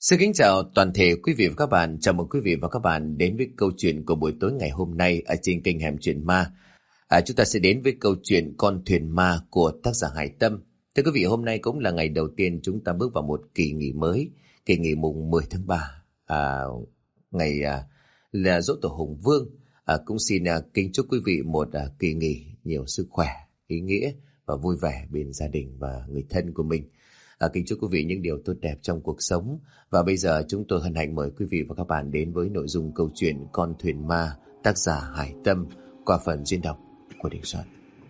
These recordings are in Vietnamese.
Xin kính chào toàn thể quý vị và các bạn. Chào mừng quý vị và các bạn đến với câu chuyện của buổi tối ngày hôm nay ở trên kênh Hẻm Chuyện Ma. Chúng ta sẽ đến với câu chuyện Con Thuyền Ma của tác giả Hải Tâm. Thưa quý vị, hôm nay cũng là ngày đầu tiên chúng ta bước vào một kỳ nghỉ mới, kỳ nghỉ mùng 10 tháng 3, ngày là Giỗ Tổ Hùng Vương. Cũng xin kính chúc quý vị một kỳ nghỉ nhiều sức khỏe, ý nghĩa và vui vẻ bên gia đình và người thân của mình. Kính chúc quý vị những điều tốt đẹp trong cuộc sống. Và bây giờ chúng tôi hân hạnh mời quý vị và các bạn đến với nội dung câu chuyện Con Thuyền Ma, tác giả Hải Tâm, qua phần diễn đọc của Đình Soạn.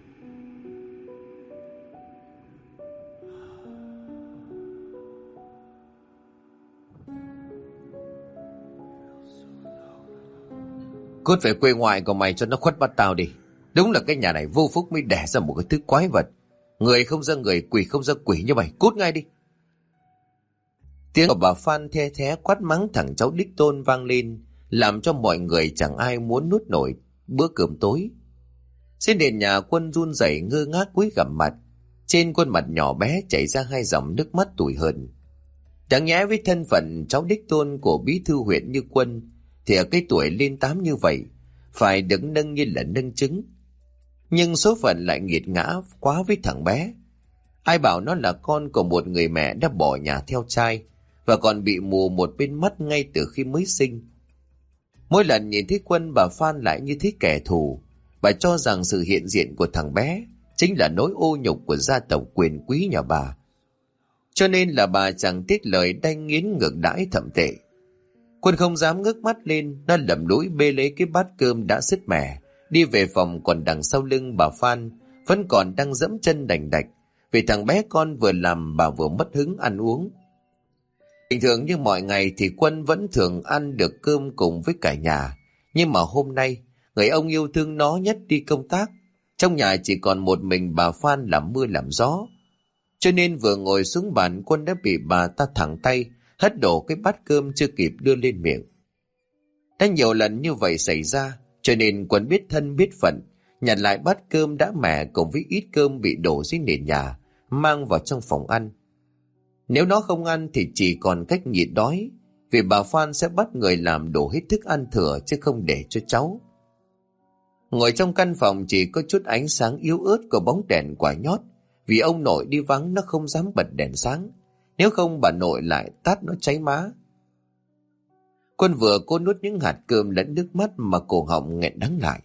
Cút về quê ngoại của mày cho nó khuất bắt tao đi. Đúng là cái nhà này vô phúc mới đẻ ra một cái thứ quái vật. Người không ra người, quỷ không ra quỷ như mày, cút ngay đi. Tiếng của bà Phan the thé quát mắng thằng cháu đích tôn vang lên, làm cho mọi người chẳng ai muốn nuốt nổi bữa cơm tối. Trên nền nhà Quân run rẩy ngơ ngác cúi gằm mặt, trên khuôn mặt nhỏ bé chảy ra hai dòng nước mắt tủi hờn. Chẳng nhẽ với thân phận cháu đích tôn của bí thư huyện như Quân thì ở cái tuổi lên 8 như vậy phải được nâng như là nâng trứng. Nhưng số phận lại nghiệt ngã quá với thằng bé. Ai bảo nó là con của một người mẹ đã bỏ nhà theo trai và còn bị mù một bên mắt ngay từ khi mới sinh. Mỗi lần nhìn thấy Quân, bà Phan lại như thấy kẻ thù. Bà cho rằng sự hiện diện của thằng bé chính là nỗi ô nhục của gia tộc quyền quý nhà bà. Cho nên là bà chẳng tiếc lời đanh nghiến ngược đãi thậm tệ. Quân không dám ngước mắt lên, nó lầm lũi bê lấy cái bát cơm đã sứt mẻ, đi về phòng. Còn đằng sau lưng bà Phan vẫn còn đang dẫm chân đành đạch, vì thằng bé con vừa làm bà vừa mất hứng ăn uống. Bình thường như mọi ngày thì Quân vẫn thường ăn được cơm cùng với cả nhà. Nhưng mà hôm nay, người ông yêu thương nó nhất đi công tác. Trong nhà chỉ còn một mình bà Phan làm mưa làm gió. Cho nên vừa ngồi xuống bàn, Quân đã bị bà ta thẳng tay hất đổ cái bát cơm chưa kịp đưa lên miệng. Đã nhiều lần như vậy xảy ra, cho nên Quân biết thân biết phận, nhặt lại bát cơm đã mẻ cùng với ít cơm bị đổ dưới nền nhà, mang vào trong phòng ăn. Nếu nó không ăn thì chỉ còn cách nhịn đói, vì bà Phan sẽ bắt người làm đổ hết thức ăn thừa chứ không để cho cháu. Ngồi trong căn phòng chỉ có chút ánh sáng yếu ớt của bóng đèn quả nhót, vì ông nội đi vắng nó không dám bật đèn sáng, nếu không bà nội lại tát nó cháy má. Quân vừa cố nuốt những hạt cơm lẫn nước mắt mà cổ họng nghẹn đắng lại.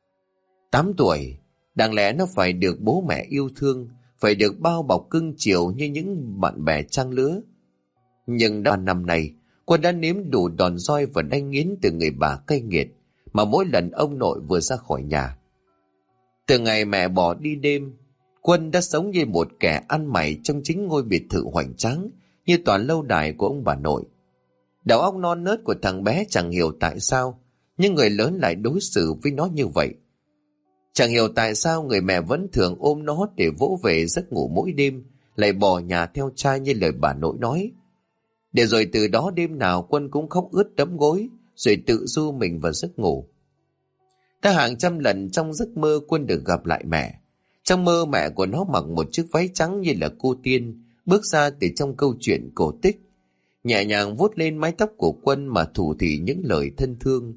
8 tuổi, đáng lẽ nó phải được bố mẹ yêu thương, phải được bao bọc cưng chiều như những bạn bè trang lứa. Nhưng đã 3 năm nay, Quân đã nếm đủ đòn roi và đanh nghiến từ người bà cay nghiệt mà mỗi lần ông nội vừa ra khỏi nhà. Từ ngày mẹ bỏ đi đêm, Quân đã sống như một kẻ ăn mày trong chính ngôi biệt thự hoành tráng như toàn lâu đài của ông bà nội. Đầu óc non nớt của thằng bé chẳng hiểu tại sao nhưng người lớn lại đối xử với nó như vậy. Chẳng hiểu tại sao người mẹ vẫn thường ôm nó để vỗ về giấc ngủ mỗi đêm, lại bỏ nhà theo trai như lời bà nội nói. Để rồi từ đó đêm nào Quân cũng khóc ướt đẫm gối, rồi tự du mình vào giấc ngủ. Đã hàng trăm lần trong giấc mơ Quân được gặp lại mẹ. Trong mơ mẹ của nó mặc một chiếc váy trắng như là cô tiên, bước ra từ trong câu chuyện cổ tích, nhẹ nhàng vuốt lên mái tóc của Quân mà thủ thỉ những lời thân thương.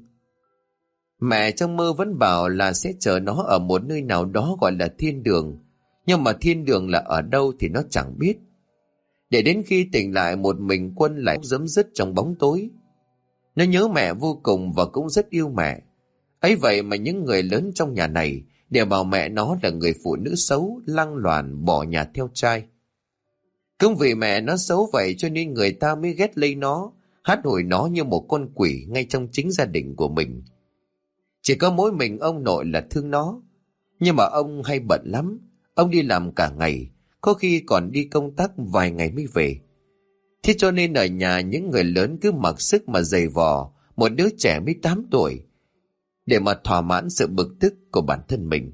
Mẹ trong mơ vẫn bảo là sẽ chờ nó ở một nơi nào đó gọi là thiên đường, nhưng mà thiên đường là ở đâu thì nó chẳng biết. Để đến khi tỉnh lại một mình, Quân lại giấm dứt trong bóng tối. Nó nhớ mẹ vô cùng và cũng rất yêu mẹ. Ấy vậy mà những người lớn trong nhà này đều bảo mẹ nó là người phụ nữ xấu, lăng loàn, bỏ nhà theo trai. Cũng vì mẹ nó xấu vậy cho nên người ta mới ghét lấy nó, hát hủi nó như một con quỷ ngay trong chính gia đình của mình. Chỉ có mỗi mình ông nội là thương nó. Nhưng mà ông hay bận lắm. Ông đi làm cả ngày, có khi còn đi công tác vài ngày mới về. Thế cho nên ở nhà những người lớn cứ mặc sức mà giày vò một đứa trẻ mới 8 tuổi để mà thỏa mãn sự bực tức của bản thân mình.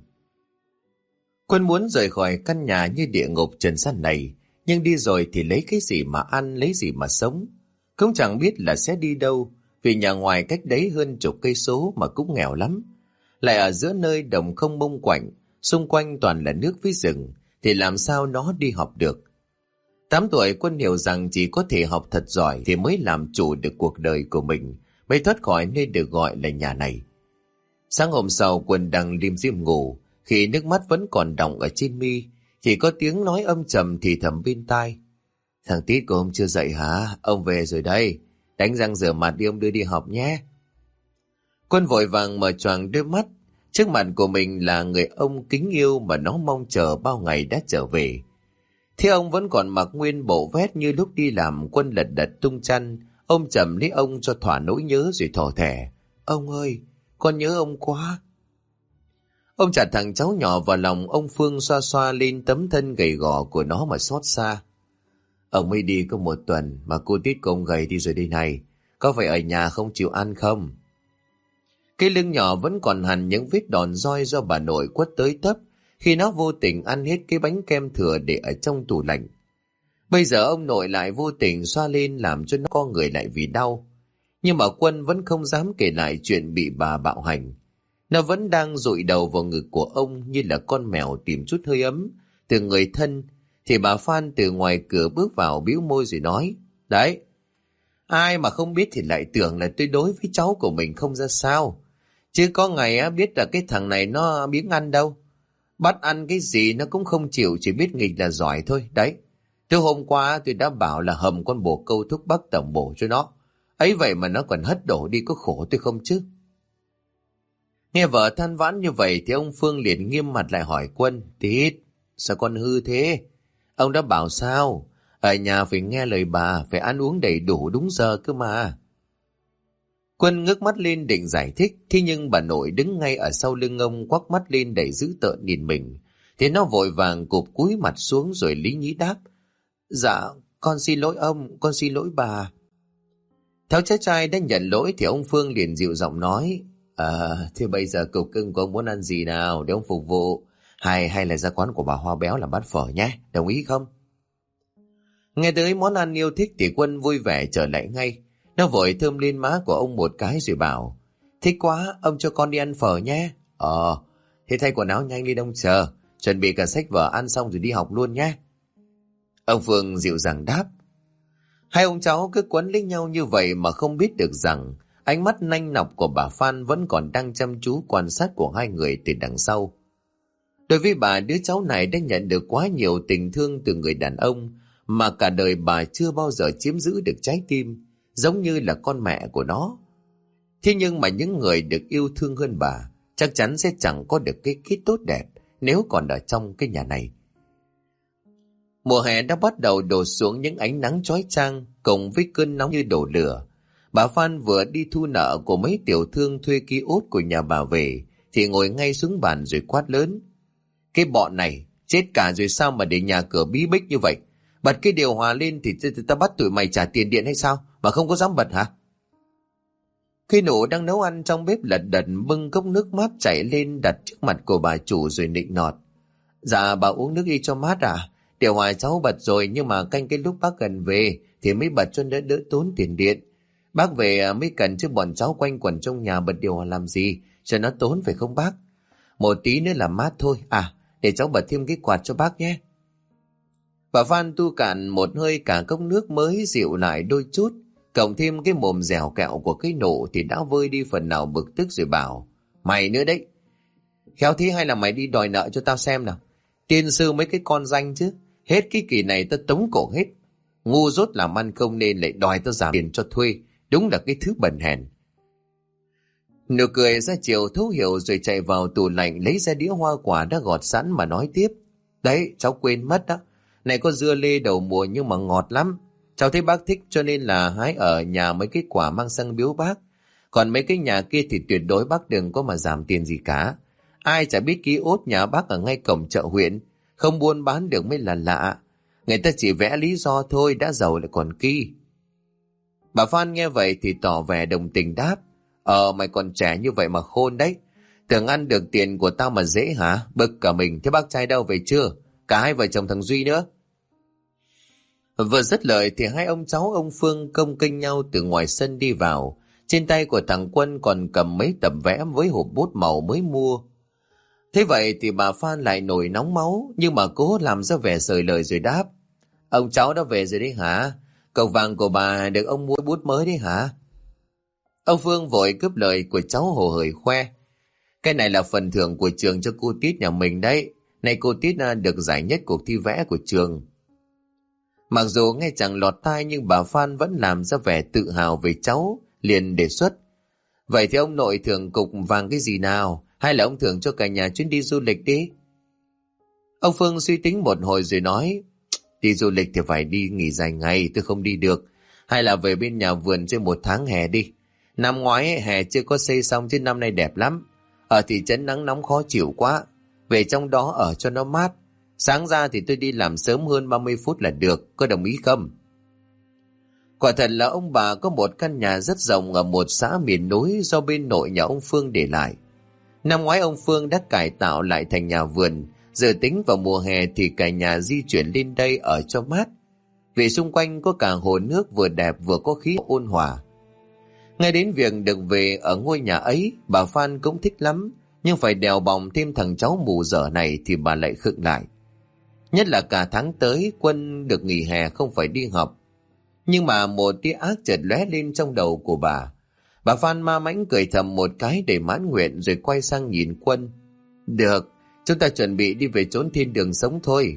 Quân muốn rời khỏi căn nhà như địa ngục trần gian này, nhưng đi rồi thì lấy cái gì mà ăn, lấy gì mà sống. Cũng chẳng biết là sẽ đi đâu, vì nhà ngoài cách đấy hơn chục cây số mà cũng nghèo lắm. Lại ở giữa nơi đồng không mông quạnh, xung quanh toàn là nước với rừng, thì làm sao nó đi học được. 8 tuổi Quân hiểu rằng chỉ có thể học thật giỏi thì mới làm chủ được cuộc đời của mình, mới thoát khỏi nơi được gọi là nhà này. Sáng hôm sau Quân đang lim dim ngủ, khi nước mắt vẫn còn đọng ở trên mi, thì có tiếng nói âm trầm thì thầm bên tai. Thằng Tít của ông chưa dậy hả? Ông về rồi đây. Đánh răng rửa mặt đi, ông đưa đi học nhé. Quân vội vàng mở choàng đôi mắt. Trước mặt của mình là người ông kính yêu mà nó mong chờ bao ngày đã trở về. Thế ông vẫn còn mặc nguyên bộ vest như lúc đi làm. Quân lật đật tung chăn, ôm chầm lấy ông cho thỏa nỗi nhớ rồi thỏ thẻ. Ông ơi, con nhớ ông quá. Ông chặt thằng cháu nhỏ vào lòng, ông Phương xoa xoa lên tấm thân gầy gò của nó mà xót xa. Ông mới đi có 1 tuần mà cô Tít của ông gầy đi rồi đây này. Có phải ở nhà không chịu ăn không? Cái lưng nhỏ vẫn còn hằn những vết đòn roi do bà nội quất tới tấp khi nó vô tình ăn hết cái bánh kem thừa để ở trong tủ lạnh. Bây giờ ông nội lại vô tình xoa lên làm cho nó co người lại vì đau. Nhưng mà Quân vẫn không dám kể lại chuyện bị bà bạo hành. Nó vẫn đang dụi đầu vào ngực của ông như là con mèo tìm chút hơi ấm từ người thân. Thì bà Phan từ ngoài cửa bước vào bĩu môi rồi nói. Đấy, ai mà không biết thì lại tưởng là tôi đối với cháu của mình không ra sao. Chứ có ngày á biết là cái thằng này nó biếng ăn đâu. Bắt ăn cái gì nó cũng không chịu, chỉ biết nghịch là giỏi thôi. Đấy, từ hôm qua tôi đã bảo là hầm con bồ câu thuốc bắc tẩm bổ cho nó. Ấy vậy mà nó còn hất đổ đi, có khổ tôi không chứ. Nghe vợ than vãn như vậy thì ông Phương liền nghiêm mặt lại hỏi Quân. Tít, sao con hư thế? Ông đã bảo sao? Ở nhà phải nghe lời bà, phải ăn uống đầy đủ đúng giờ cơ mà. Quân ngước mắt lên định giải thích, thế nhưng bà nội đứng ngay ở sau lưng ông quắc mắt lên đầy dữ tợn nhìn mình. Thì nó vội vàng cụp cúi mặt xuống rồi lý nhí đáp. Dạ, con xin lỗi ông, con xin lỗi bà. Theo cháu trai đã nhận lỗi thì ông Phương liền dịu giọng nói. Thế bây giờ cậu cưng của ông muốn ăn gì nào để ông phục vụ? Hay là ra quán của bà Hoa Béo làm bát phở nhé, đồng ý không? Nghe tới món ăn yêu thích thì Quân vui vẻ trở lại ngay. Nó vội thơm lên má của ông một cái rồi bảo. Thích quá, ông cho con đi ăn phở nhé. Thế thay quần áo nhanh đi đông chờ. Chuẩn bị cả sách vở, ăn xong rồi đi học luôn nhé. Ông Phương dịu dàng đáp. Hai ông cháu cứ quấn lấy nhau như vậy mà không biết được rằng ánh mắt nanh nọc của bà Phan vẫn còn đang chăm chú quan sát của hai người từ đằng sau. Đối với bà, đứa cháu này đã nhận được quá nhiều tình thương từ người đàn ông mà cả đời bà chưa bao giờ chiếm giữ được trái tim, giống như là con mẹ của nó. Thế nhưng mà những người được yêu thương hơn bà chắc chắn sẽ chẳng có được cái kết tốt đẹp nếu còn ở trong cái nhà này. Mùa hè đã bắt đầu đổ xuống những ánh nắng chói chang cùng với cơn nóng như đổ lửa. Bà Phan vừa đi thu nợ của mấy tiểu thương thuê ký ốt của nhà bà về thì ngồi ngay xuống bàn rồi quát lớn. Cái bọn này chết cả rồi sao mà để nhà cửa bí bích như vậy? Bật cái điều hòa lên thì ta bắt tụi mày trả tiền điện hay sao mà không có dám bật hả? Khi nụ đang nấu ăn trong bếp lật đật bưng cốc nước mát chảy lên đặt trước mặt của bà chủ rồi nịnh nọt. Dạ bà uống nước đi cho mát à? Điều hòa cháu bật rồi nhưng mà canh cái lúc bác gần về thì mới bật cho đỡ tốn tiền điện. Bác về mới cần chứ bọn cháu quanh quẩn trong nhà bật điều hòa làm gì cho nó tốn phải không bác? Một tí nữa là mát thôi. Để cháu bật thêm cái quạt cho bác nhé. Bà Phan tu cạn một hơi cả cốc nước mới dịu lại đôi chút, cộng thêm cái mồm dẻo kẹo của cái nụ thì đã vơi đi phần nào bực tức rồi bảo. Mày nữa đấy. Khéo thế hay là mày đi đòi nợ cho tao xem nào. Tiên sư mấy cái con danh chứ. Hết cái kỳ này tao tống cổ hết. Ngu dốt làm ăn không nên lại đòi tao giảm tiền cho thuê. Đúng là cái thứ bần hèn. Nụ cười ra chiều thấu hiểu rồi chạy vào tủ lạnh lấy ra đĩa hoa quả đã gọt sẵn mà nói tiếp. Đấy, cháu quên mất đó. Này có dưa lê đầu mùa nhưng mà ngọt lắm. Cháu thấy bác thích cho nên là hái ở nhà mấy cái quả mang sang biếu bác. Còn mấy cái nhà kia thì tuyệt đối bác đừng có mà giảm tiền gì cả. Ai chả biết ký ốt nhà bác ở ngay cổng chợ huyện. Không buôn bán được mới là lạ. Người ta chỉ vẽ lý do thôi, đã giàu lại còn kỳ. Bà Phan nghe vậy thì tỏ vẻ đồng tình đáp. Mày còn trẻ như vậy mà khôn đấy. Tưởng ăn được tiền của tao mà dễ hả? Bực cả mình. Thế bác trai đâu về chưa? Cả hai vợ chồng thằng Duy nữa. Vừa dứt lời thì hai ông cháu ông Phương công kênh nhau từ ngoài sân đi vào. Trên tay của thằng Quân còn cầm mấy tập vẽ với hộp bút màu mới mua. Thế vậy thì bà Phan lại nổi nóng máu nhưng mà cố làm ra vẻ sời lời rồi đáp. Ông cháu đã về rồi đấy hả? Cậu vàng của bà được ông mua bút mới đấy hả? Ông Phương vội cướp lời của cháu hồ hởi khoe. Cái này là phần thưởng của trường cho cô Tít nhà mình đấy. Này cô Tít được giải nhất cuộc thi vẽ của trường. Mặc dù nghe chẳng lọt tai nhưng bà Phan vẫn làm ra vẻ tự hào về cháu, liền đề xuất. Vậy thì ông nội thưởng cục vàng cái gì nào? Hay là ông thưởng cho cả nhà chuyến đi du lịch đi? Ông Phương suy tính một hồi rồi nói. Đi du lịch thì phải đi nghỉ dài ngày, tôi không đi được. Hay là về bên nhà vườn chơi một tháng hè đi. Năm ngoái hè chưa có xây xong chứ năm nay đẹp lắm. Ở thị trấn nắng nóng khó chịu quá. Về trong đó ở cho nó mát. Sáng ra thì tôi đi làm sớm hơn 30 phút là được, có đồng ý không? Quả thật là ông bà có một căn nhà rất rộng ở một xã miền núi do bên nội nhà ông Phương để lại. Năm ngoái ông Phương đã cải tạo lại thành nhà vườn, giờ tính vào mùa hè thì cả nhà di chuyển lên đây ở cho mát. Vì xung quanh có cả hồ nước vừa đẹp vừa có khí ôn hòa. Ngay đến việc được về ở ngôi nhà ấy, bà Phan cũng thích lắm, nhưng phải đèo bòng thêm thằng cháu mù dở này thì bà lại khựng lại. Nhất là cả tháng tới Quân được nghỉ hè không phải đi học. Nhưng mà một tia ác chợt lóe lên trong đầu của bà. Bà Phan ma mãnh cười thầm một cái để mãn nguyện rồi quay sang nhìn Quân. Được, chúng ta chuẩn bị đi về chốn thiên đường sống thôi.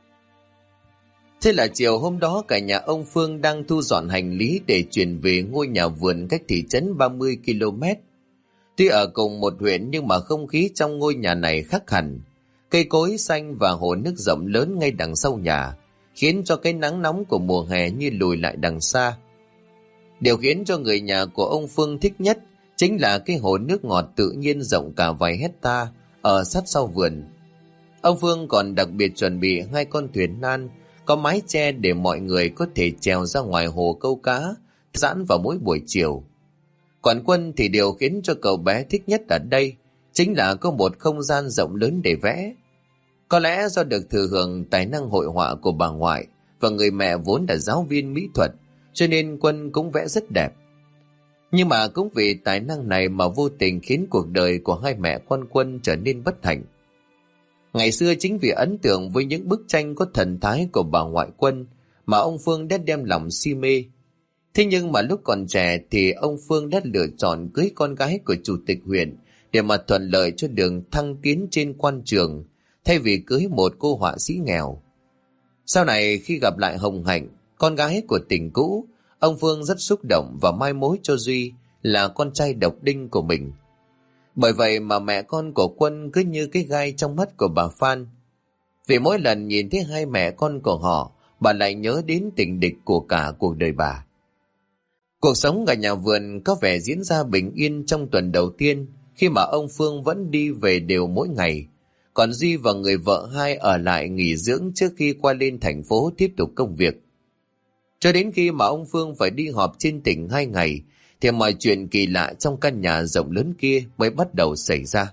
Thế là chiều hôm đó cả nhà ông Phương đang thu dọn hành lý để chuyển về ngôi nhà vườn cách thị trấn 30 km. Tuy ở cùng một huyện nhưng mà không khí trong ngôi nhà này khác hẳn. Cây cối xanh và hồ nước rộng lớn ngay đằng sau nhà, khiến cho cái nắng nóng của mùa hè như lùi lại đằng xa. Điều khiến cho người nhà của ông Phương thích nhất chính là cái hồ nước ngọt tự nhiên rộng cả vài hecta ở sát sau vườn. Ông Phương còn đặc biệt chuẩn bị 2 con thuyền nan có mái che để mọi người có thể trèo ra ngoài hồ câu cá, giãn vào mỗi buổi chiều. Còn Quân thì điều khiến cho cậu bé thích nhất ở đây chính là có một không gian rộng lớn để vẽ. Có lẽ do được thừa hưởng tài năng hội họa của bà ngoại và người mẹ vốn là giáo viên mỹ thuật, cho nên Quân cũng vẽ rất đẹp. Nhưng mà cũng vì tài năng này mà vô tình khiến cuộc đời của hai mẹ con Quân trở nên bất hạnh. Ngày xưa chính vì ấn tượng với những bức tranh có thần thái của bà ngoại Quân mà ông Phương đã đem lòng si mê. Thế nhưng mà lúc còn trẻ thì ông Phương đã lựa chọn cưới con gái của chủ tịch huyện để mà thuận lợi cho đường thăng tiến trên quan trường, thay vì cưới một cô họa sĩ nghèo. Sau này khi gặp lại Hồng Hạnh, con gái của tình cũ, ông Phương rất xúc động và mai mối cho Duy là con trai độc đinh của mình. Bởi vậy mà mẹ con của Quân cứ như cái gai trong mắt của bà Phan. Vì mỗi lần nhìn thấy hai mẹ con của họ, bà lại nhớ đến tình địch của cả cuộc đời bà. Cuộc sống ở nhà vườn có vẻ diễn ra bình yên trong tuần đầu tiên, khi mà ông Phương vẫn đi về đều mỗi ngày, còn Duy và người vợ hai ở lại nghỉ dưỡng trước khi qua lên thành phố tiếp tục công việc. Cho đến khi mà ông Phương phải đi họp trên tỉnh 2 ngày, thì mọi chuyện kỳ lạ trong căn nhà rộng lớn kia mới bắt đầu xảy ra.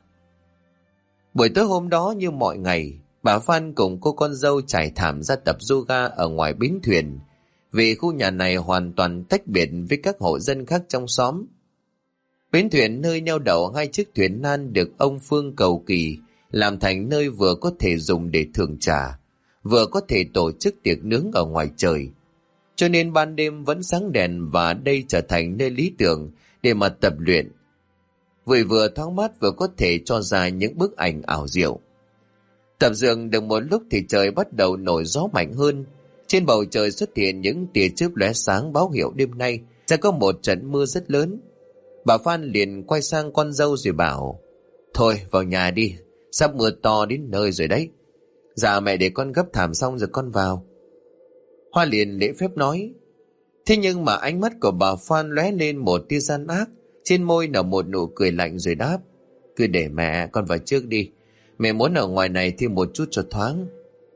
Buổi tối hôm đó như mọi ngày, bà Phan cùng cô con dâu trải thảm ra tập yoga ở ngoài bến thuyền, vì khu nhà này hoàn toàn tách biệt với các hộ dân khác trong xóm. Bến thuyền nơi neo đậu 2 chiếc thuyền nan được ông Phương cầu kỳ làm thành nơi vừa có thể dùng để thưởng trà, vừa có thể tổ chức tiệc nướng ở ngoài trời. Cho nên ban đêm vẫn sáng đèn và đây trở thành nơi lý tưởng để mà tập luyện. Vừa thoáng mát vừa có thể cho ra những bức ảnh ảo diệu. Tập dượt được một lúc thì trời bắt đầu nổi gió mạnh hơn. Trên bầu trời xuất hiện những tia chớp lóe sáng báo hiệu đêm nay sẽ có một trận mưa rất lớn. Bà Phan liền quay sang con dâu rồi bảo: Thôi vào nhà đi, sắp mưa to đến nơi rồi đấy. Dạ mẹ để con gấp thảm xong rồi con vào. Hoa liền lễ phép nói. Thế nhưng mà ánh mắt của bà Phan lóe lên một tia gian ác, trên môi nở một nụ cười lạnh rồi đáp: Cứ để mẹ, con vào trước đi. Mẹ muốn ở ngoài này thêm một chút cho thoáng.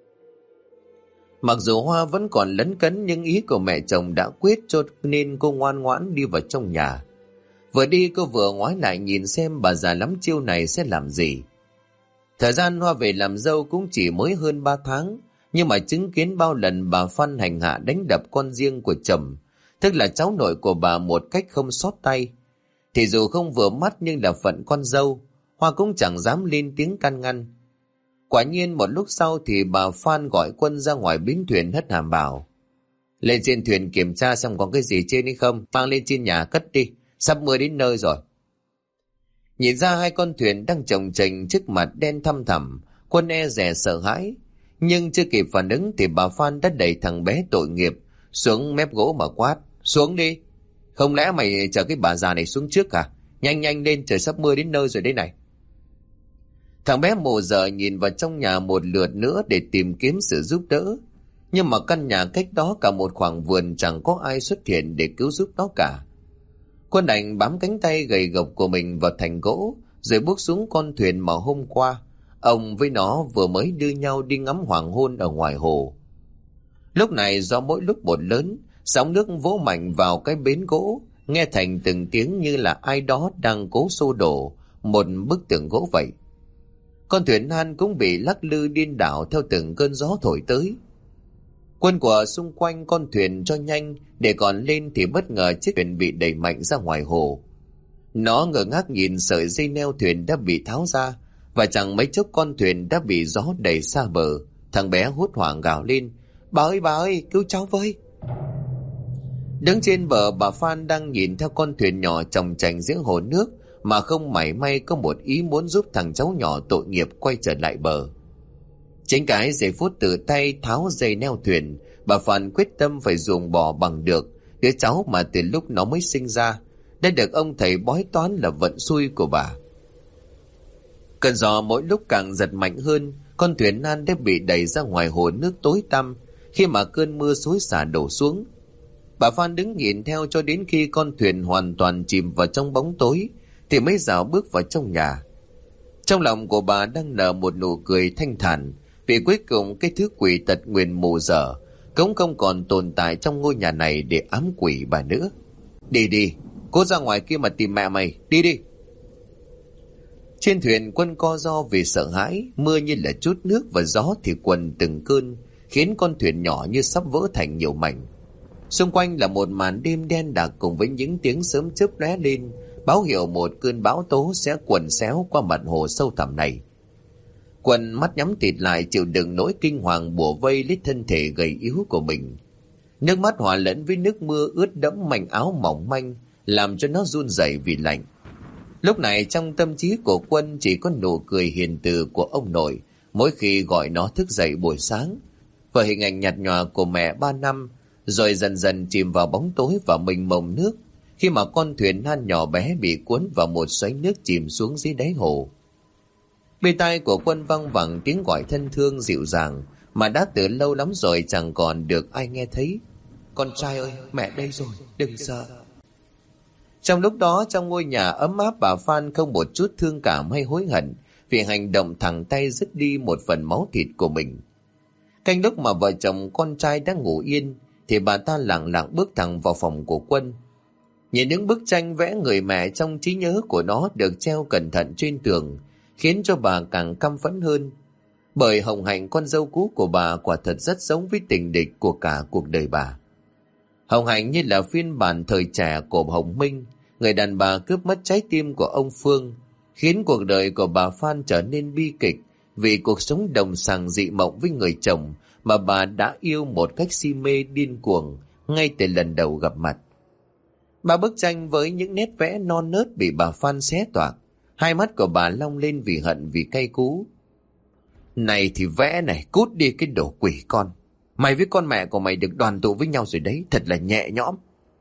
Mặc dù Hoa vẫn còn lấn cấn nhưng ý của mẹ chồng đã quyết, cho nên cô ngoan ngoãn đi vào trong nhà. Vừa đi cô vừa ngoái lại nhìn xem bà già lắm chiêu này sẽ làm gì. Thời gian Hoa về làm dâu cũng chỉ mới hơn 3 tháng, nhưng mà chứng kiến bao lần bà Phan hành hạ đánh đập con riêng của chồng, tức là cháu nội của bà một cách không xót tay, thì dù không vừa mắt nhưng là phận con dâu, Hoa cũng chẳng dám lên tiếng can ngăn. Quả nhiên một lúc sau thì bà Phan gọi Quân ra ngoài bến thuyền hất hàm bảo: lên trên thuyền kiểm tra xem có cái gì trên hay không, mang lên trên nhà cất đi, sắp mưa đến nơi rồi. Nhìn ra hai con thuyền đang chồng chành trước mặt đen thăm thẳm, Quân e dè sợ hãi, nhưng chưa kịp phản ứng thì bà Phan đã đẩy thằng bé tội nghiệp xuống mép gỗ mà quát: xuống đi, không lẽ mày chờ cái bà già này xuống trước à? Nhanh nhanh lên, trời sắp mưa đến nơi rồi đây này. Thằng bé mồ dở nhìn vào trong nhà một lượt nữa để tìm kiếm sự giúp đỡ, nhưng mà căn nhà cách đó cả một khoảng vườn chẳng có ai xuất hiện để cứu giúp nó cả. Quân đành bám cánh tay gầy gộc của mình vào thành gỗ, rồi bước xuống con thuyền mà hôm qua ông với nó vừa mới đưa nhau đi ngắm hoàng hôn ở ngoài hồ. Lúc này gió mỗi lúc một lớn, sóng nước vỗ mạnh vào cái bến gỗ, nghe thành từng tiếng như là ai đó đang cố xô đổ một bức tường gỗ vậy. Con thuyền nan cũng bị lắc lư điên đảo theo từng cơn gió thổi tới. Quân của xung quanh con thuyền cho nhanh để còn lên thì bất ngờ chiếc thuyền bị đẩy mạnh ra ngoài hồ. Nó ngơ ngác nhìn sợi dây neo thuyền đã bị tháo ra, và chẳng mấy chốc con thuyền đã bị gió đẩy xa bờ. Thằng bé hốt hoảng gào lên: bà ơi, cứu cháu với! Đứng trên bờ, bà Phan đang nhìn theo con thuyền nhỏ chồng chành giữa hồ nước mà không mảy may có một ý muốn giúp thằng cháu nhỏ tội nghiệp quay trở lại bờ. Chính cái giây phút tự tay tháo dây neo thuyền, bà Phan quyết tâm phải ruồng bỏ bằng được đứa cháu mà từ lúc nó mới sinh ra đã được ông thầy bói toán là vận xui của bà. Cơn gió mỗi lúc càng giật mạnh hơn, con thuyền nan đã bị đẩy ra ngoài hồ nước tối tăm khi mà cơn mưa xối xả đổ xuống. Bà Phan đứng nhìn theo cho đến khi con thuyền hoàn toàn chìm vào trong bóng tối thì mới rảo bước vào trong nhà. Trong lòng của bà đang nở một nụ cười thanh thản, vì cuối cùng cái thứ quỷ tật nguyền mù dở cũng không còn tồn tại trong ngôi nhà này để ám quỷ bà nữa. Đi đi, cố ra ngoài kia mà tìm mẹ mày, đi đi. Trên thuyền Quân co ro vì sợ hãi, mưa như là chút nước và gió thì quần từng cơn, khiến con thuyền nhỏ như sắp vỡ thành nhiều mảnh. Xung quanh là một màn đêm đen đặc cùng với những tiếng sớm chớp lóe lên, báo hiệu một cơn bão tố sẽ quần xéo qua mặt hồ sâu thẳm này. Quân mắt nhắm tịt lại chịu đựng nỗi kinh hoàng bủa vây lấy thân thể gầy yếu của mình. Nước mắt hòa lẫn với nước mưa ướt đẫm mảnh áo mỏng manh, làm cho nó run rẩy vì lạnh. Lúc này trong tâm trí của Quân chỉ có nụ cười hiền từ của ông nội mỗi khi gọi nó thức dậy buổi sáng, và hình ảnh nhạt nhòa của mẹ 3 năm, rồi dần dần chìm vào bóng tối và mênh mông nước khi mà con thuyền nan nhỏ bé bị cuốn vào một xoáy nước chìm xuống dưới đáy hồ. Bên tai của Quân văng vẳng tiếng gọi thân thương dịu dàng mà đã từ lâu lắm rồi chẳng còn được ai nghe thấy: con trai ơi, mẹ đây rồi, đừng sợ. Trong lúc đó, trong ngôi nhà ấm áp, bà Phan không một chút thương cảm hay hối hận vì hành động thẳng tay dứt đi một phần máu thịt của mình. Canh lúc mà vợ chồng con trai đang ngủ yên thì bà ta lặng lặng bước thẳng vào phòng của Quân. Nhìn những bức tranh vẽ người mẹ trong trí nhớ của nó được treo cẩn thận trên tường khiến cho bà càng căm phẫn hơn, bởi Hồng Hạnh, con dâu cũ của bà, quả thật rất giống với tình địch của cả cuộc đời bà. Hồng Hạnh như là phiên bản thời trẻ của Hồng Minh, người đàn bà cướp mất trái tim của ông Phương, khiến cuộc đời của bà Phan trở nên bi kịch vì cuộc sống đồng sàng dị mộng với người chồng mà bà đã yêu một cách si mê điên cuồng ngay từ lần đầu gặp mặt. Ba bức tranh với những nét vẽ non nớt bị bà Phan xé toạc, hai mắt của bà long lên vì hận, vì cay cú. Này thì vẽ này, cút đi cái đồ quỷ con. Mày với con mẹ của mày được đoàn tụ với nhau rồi đấy, thật là nhẹ nhõm.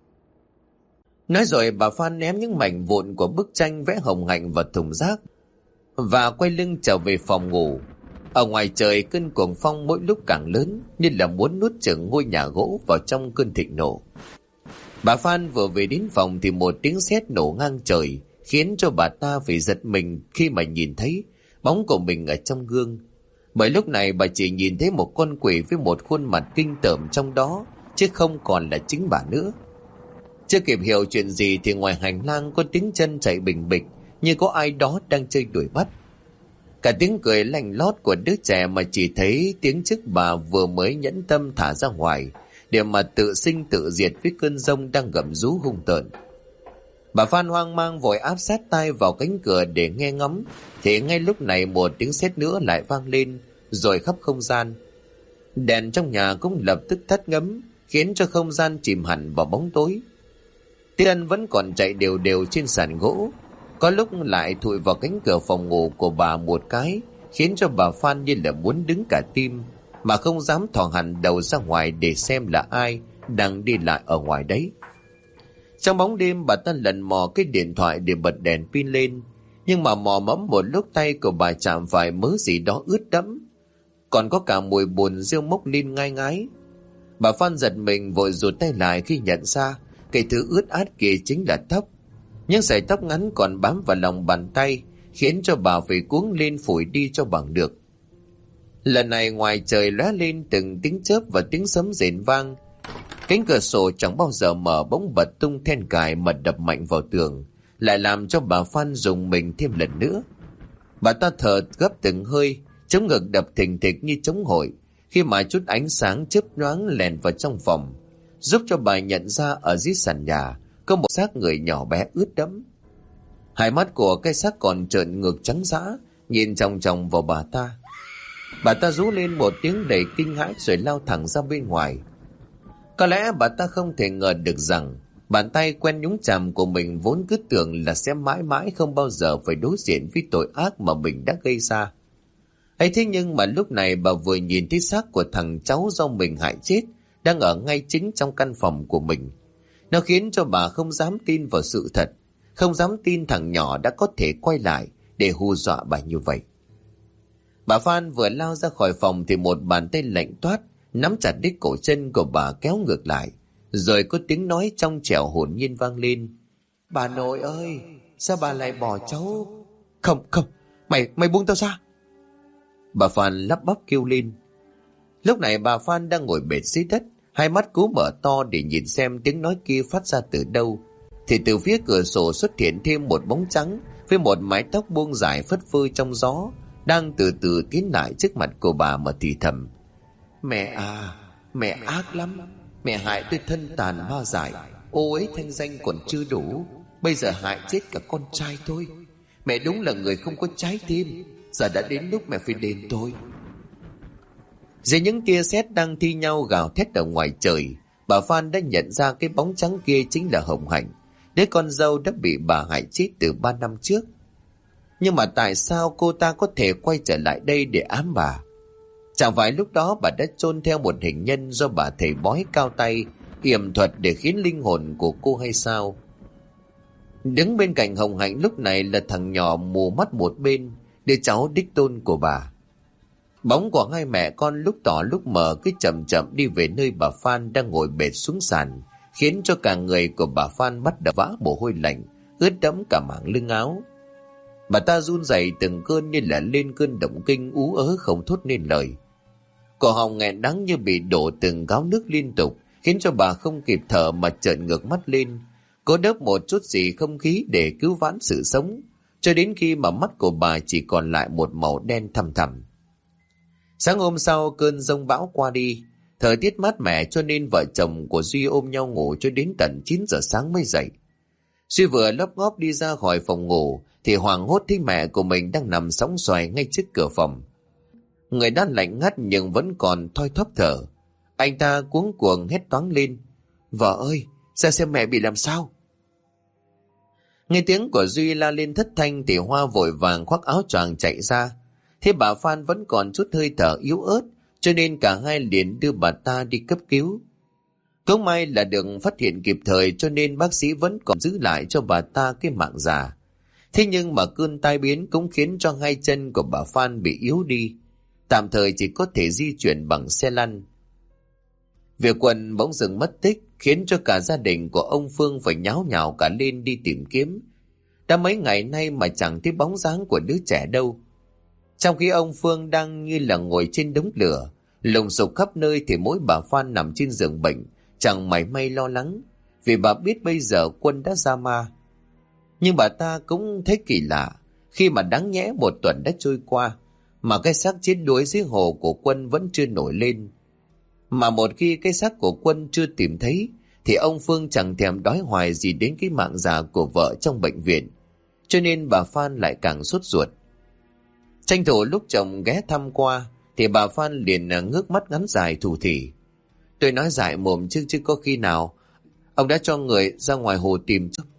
Nói rồi bà Phan ném những mảnh vụn của bức tranh vẽ Hồng Hạnh vào thùng rác và quay lưng trở về phòng ngủ. Ở ngoài trời, cơn cuồng phong mỗi lúc càng lớn, như là muốn nuốt chửng ngôi nhà gỗ vào trong cơn thịnh nộ. Bà Phan vừa về đến phòng thì một tiếng sét nổ ngang trời, khiến cho bà ta phải giật mình khi mà nhìn thấy bóng của mình ở trong gương. Bởi lúc này bà chỉ nhìn thấy một con quỷ với một khuôn mặt kinh tởm trong đó, chứ không còn là chính bà nữa. Chưa kịp hiểu chuyện gì thì ngoài hành lang có tiếng chân chạy bình bịch, như có ai đó đang chơi đuổi bắt. Cả tiếng cười lành lót của đứa trẻ mà chỉ thấy tiếng trước bà vừa mới nhẫn tâm thả ra ngoài để mà tự sinh tự diệt với cơn giông đang gầm rú hung tợn. Bà Phan hoang mang vội áp sát tai vào cánh cửa để nghe ngóng, thì ngay lúc này một tiếng sét nữa lại vang lên, rồi khắp không gian. Đèn trong nhà cũng lập tức tắt ngấm, khiến cho không gian chìm hẳn vào bóng tối. Tiếng Ân vẫn còn chạy đều đều trên sàn gỗ, có lúc lại thụi vào cánh cửa phòng ngủ của bà một cái, khiến cho bà Phan như là muốn đứng cả tim, mà không dám thò hẳn đầu ra ngoài để xem là ai đang đi lại ở ngoài đấy. Trong bóng đêm, bà ta lần mò cái điện thoại để bật đèn pin lên, nhưng mà mò mẫm một lúc tay của bà chạm phải mớ gì đó ướt đẫm, còn có cả mùi bùn rêu mốc lên ngai ngái. Bà Phan giật mình vội rụt tay lại khi nhận ra cái thứ ướt át kia chính là tóc. Những sợi tóc ngắn còn bám vào lòng bàn tay, khiến cho bà phải cuống lên phủi đi cho bằng được. Lần này ngoài trời lóe lên từng tiếng chớp và tiếng sấm rền vang. Cánh cửa sổ chẳng bao giờ mở bỗng bật tung then cài mà đập mạnh vào tường, lại làm cho bà Phan rùng mình thêm lần nữa. Bà ta thở gấp từng hơi, chống ngực đập thình thịch như trống hội, khi mà chút ánh sáng chớp nhoáng lèn vào trong phòng, giúp cho bà nhận ra ở dưới sàn nhà có một xác người nhỏ bé ướt đẫm. Hai mắt của cái xác còn trợn ngược trắng dã, nhìn chòng chòng vào bà ta. Bà ta rú lên một tiếng đầy kinh hãi rồi lao thẳng ra bên ngoài. Có lẽ bà ta không thể ngờ được rằng bàn tay quen nhúng chàm của mình vốn cứ tưởng là sẽ mãi mãi không bao giờ phải đối diện với tội ác mà mình đã gây ra. Ấy thế nhưng mà lúc này bà vừa nhìn thấy xác của thằng cháu do mình hại chết đang ở ngay chính trong căn phòng của mình. Nó khiến cho bà không dám tin vào sự thật, không dám tin thằng nhỏ đã có thể quay lại để hù dọa bà như vậy. Bà Phan vừa lao ra khỏi phòng thì một bàn tay lạnh toát nắm chặt đích cổ chân của bà kéo ngược lại, rồi có tiếng nói trong trẻo hồn nhiên vang lên: "Bà nội ơi, sao bà lại bỏ cháu?" Không, mày buông tao ra!" Bà Phan lắp bắp kêu lên. Lúc này bà Phan đang ngồi bệt dưới đất, hai mắt cố mở to để nhìn xem tiếng nói kia phát ra từ đâu, thì từ phía cửa sổ xuất hiện thêm một bóng trắng với một mái tóc buông dài phất phơ trong gió, đang từ từ tiến lại trước mặt của bà mà thì thầm: "Mẹ à, mẹ ác lắm, mẹ hại tôi thân tàn ma dại, ô ấy thanh danh còn chưa đủ, bây giờ hại chết cả con trai tôi. Mẹ đúng là người không có trái tim, giờ đã đến lúc mẹ phải đền tôi." Dưới những tia sét đang thi nhau gào thét ở ngoài trời, bà Phan đã nhận ra cái bóng trắng kia chính là Hồng Hạnh, đứa con dâu đã bị bà hại chết từ 3 năm trước. Nhưng mà tại sao cô ta có thể quay trở lại đây để ám bà? Chẳng phải lúc đó bà đã chôn theo một hình nhân do bà thầy bói cao tay yểm thuật để khiến linh hồn của cô hay sao? Đứng bên cạnh Hồng Hạnh lúc này là thằng nhỏ mù mắt một bên, đứa cháu đích tôn của bà. Bóng của hai mẹ con lúc tỏ lúc mờ cứ chậm chậm đi về nơi bà Phan đang ngồi bệt xuống sàn, khiến cho cả người của bà Phan bắt đầu vã mồ hôi lạnh, ướt đẫm cả mảng lưng áo. Bà ta run rẩy từng cơn như là lên cơn động kinh, ú ớ không thốt nên lời. Cổ họng nghẹn đắng như bị đổ từng gáo nước liên tục, khiến cho bà không kịp thở mà trợn ngược mắt lên, cố đớp một chút gì không khí để cứu vãn sự sống, cho đến khi mà mắt của bà chỉ còn lại một màu đen thăm thẳm. Sáng hôm sau, cơn giông bão qua đi, thời tiết mát mẻ cho nên vợ chồng của Duy ôm nhau ngủ cho đến tận 9 giờ sáng mới dậy. Duy vừa lấp ngóp đi ra khỏi phòng ngủ thì hoảng hốt thấy mẹ của mình đang nằm sóng xoài ngay trước cửa phòng. Người đã lạnh ngắt nhưng vẫn còn thoi thóp thở. Anh ta cuống cuồng hét toáng lên: "Vợ ơi, ra xem mẹ bị làm sao!" Nghe tiếng của Duy la lên thất thanh thì Hoa vội vàng khoác áo choàng chạy ra. Thế bà Phan vẫn còn chút hơi thở yếu ớt, cho nên cả hai liền đưa bà ta đi cấp cứu. Cũng may là được phát hiện kịp thời, cho nên bác sĩ vẫn còn giữ lại cho bà ta cái mạng già. Thế nhưng mà cơn tai biến cũng khiến cho hai chân của bà Phan bị yếu đi, tạm thời chỉ có thể di chuyển bằng xe lăn. Việc Quân bỗng dừng mất tích khiến cho cả gia đình của ông Phương phải nháo nhào cả lên đi tìm kiếm. Đã mấy ngày nay mà chẳng thấy bóng dáng của đứa trẻ đâu. Trong khi ông Phương đang như là ngồi trên đống lửa, lùng sục khắp nơi, thì mỗi bà Phan nằm trên giường bệnh, chẳng mảy may lo lắng, vì bà biết bây giờ Quân đã ra ma. Nhưng bà ta cũng thấy kỳ lạ, khi mà đáng nhẽ một tuần đã trôi qua, mà cái xác chết đuối dưới hồ của Quân vẫn chưa nổi lên. Mà một khi cái xác của Quân chưa tìm thấy, thì ông Phương chẳng thèm đói hoài gì đến cái mạng già của vợ trong bệnh viện, cho nên bà Phan lại càng sốt ruột. Tranh thủ lúc chồng ghé thăm qua thì bà Phan liền ngước mắt ngắn dài thủ thỉ: "Tôi nói dại mồm chứ có khi nào ông đã cho người ra ngoài hồ tìm chứ?"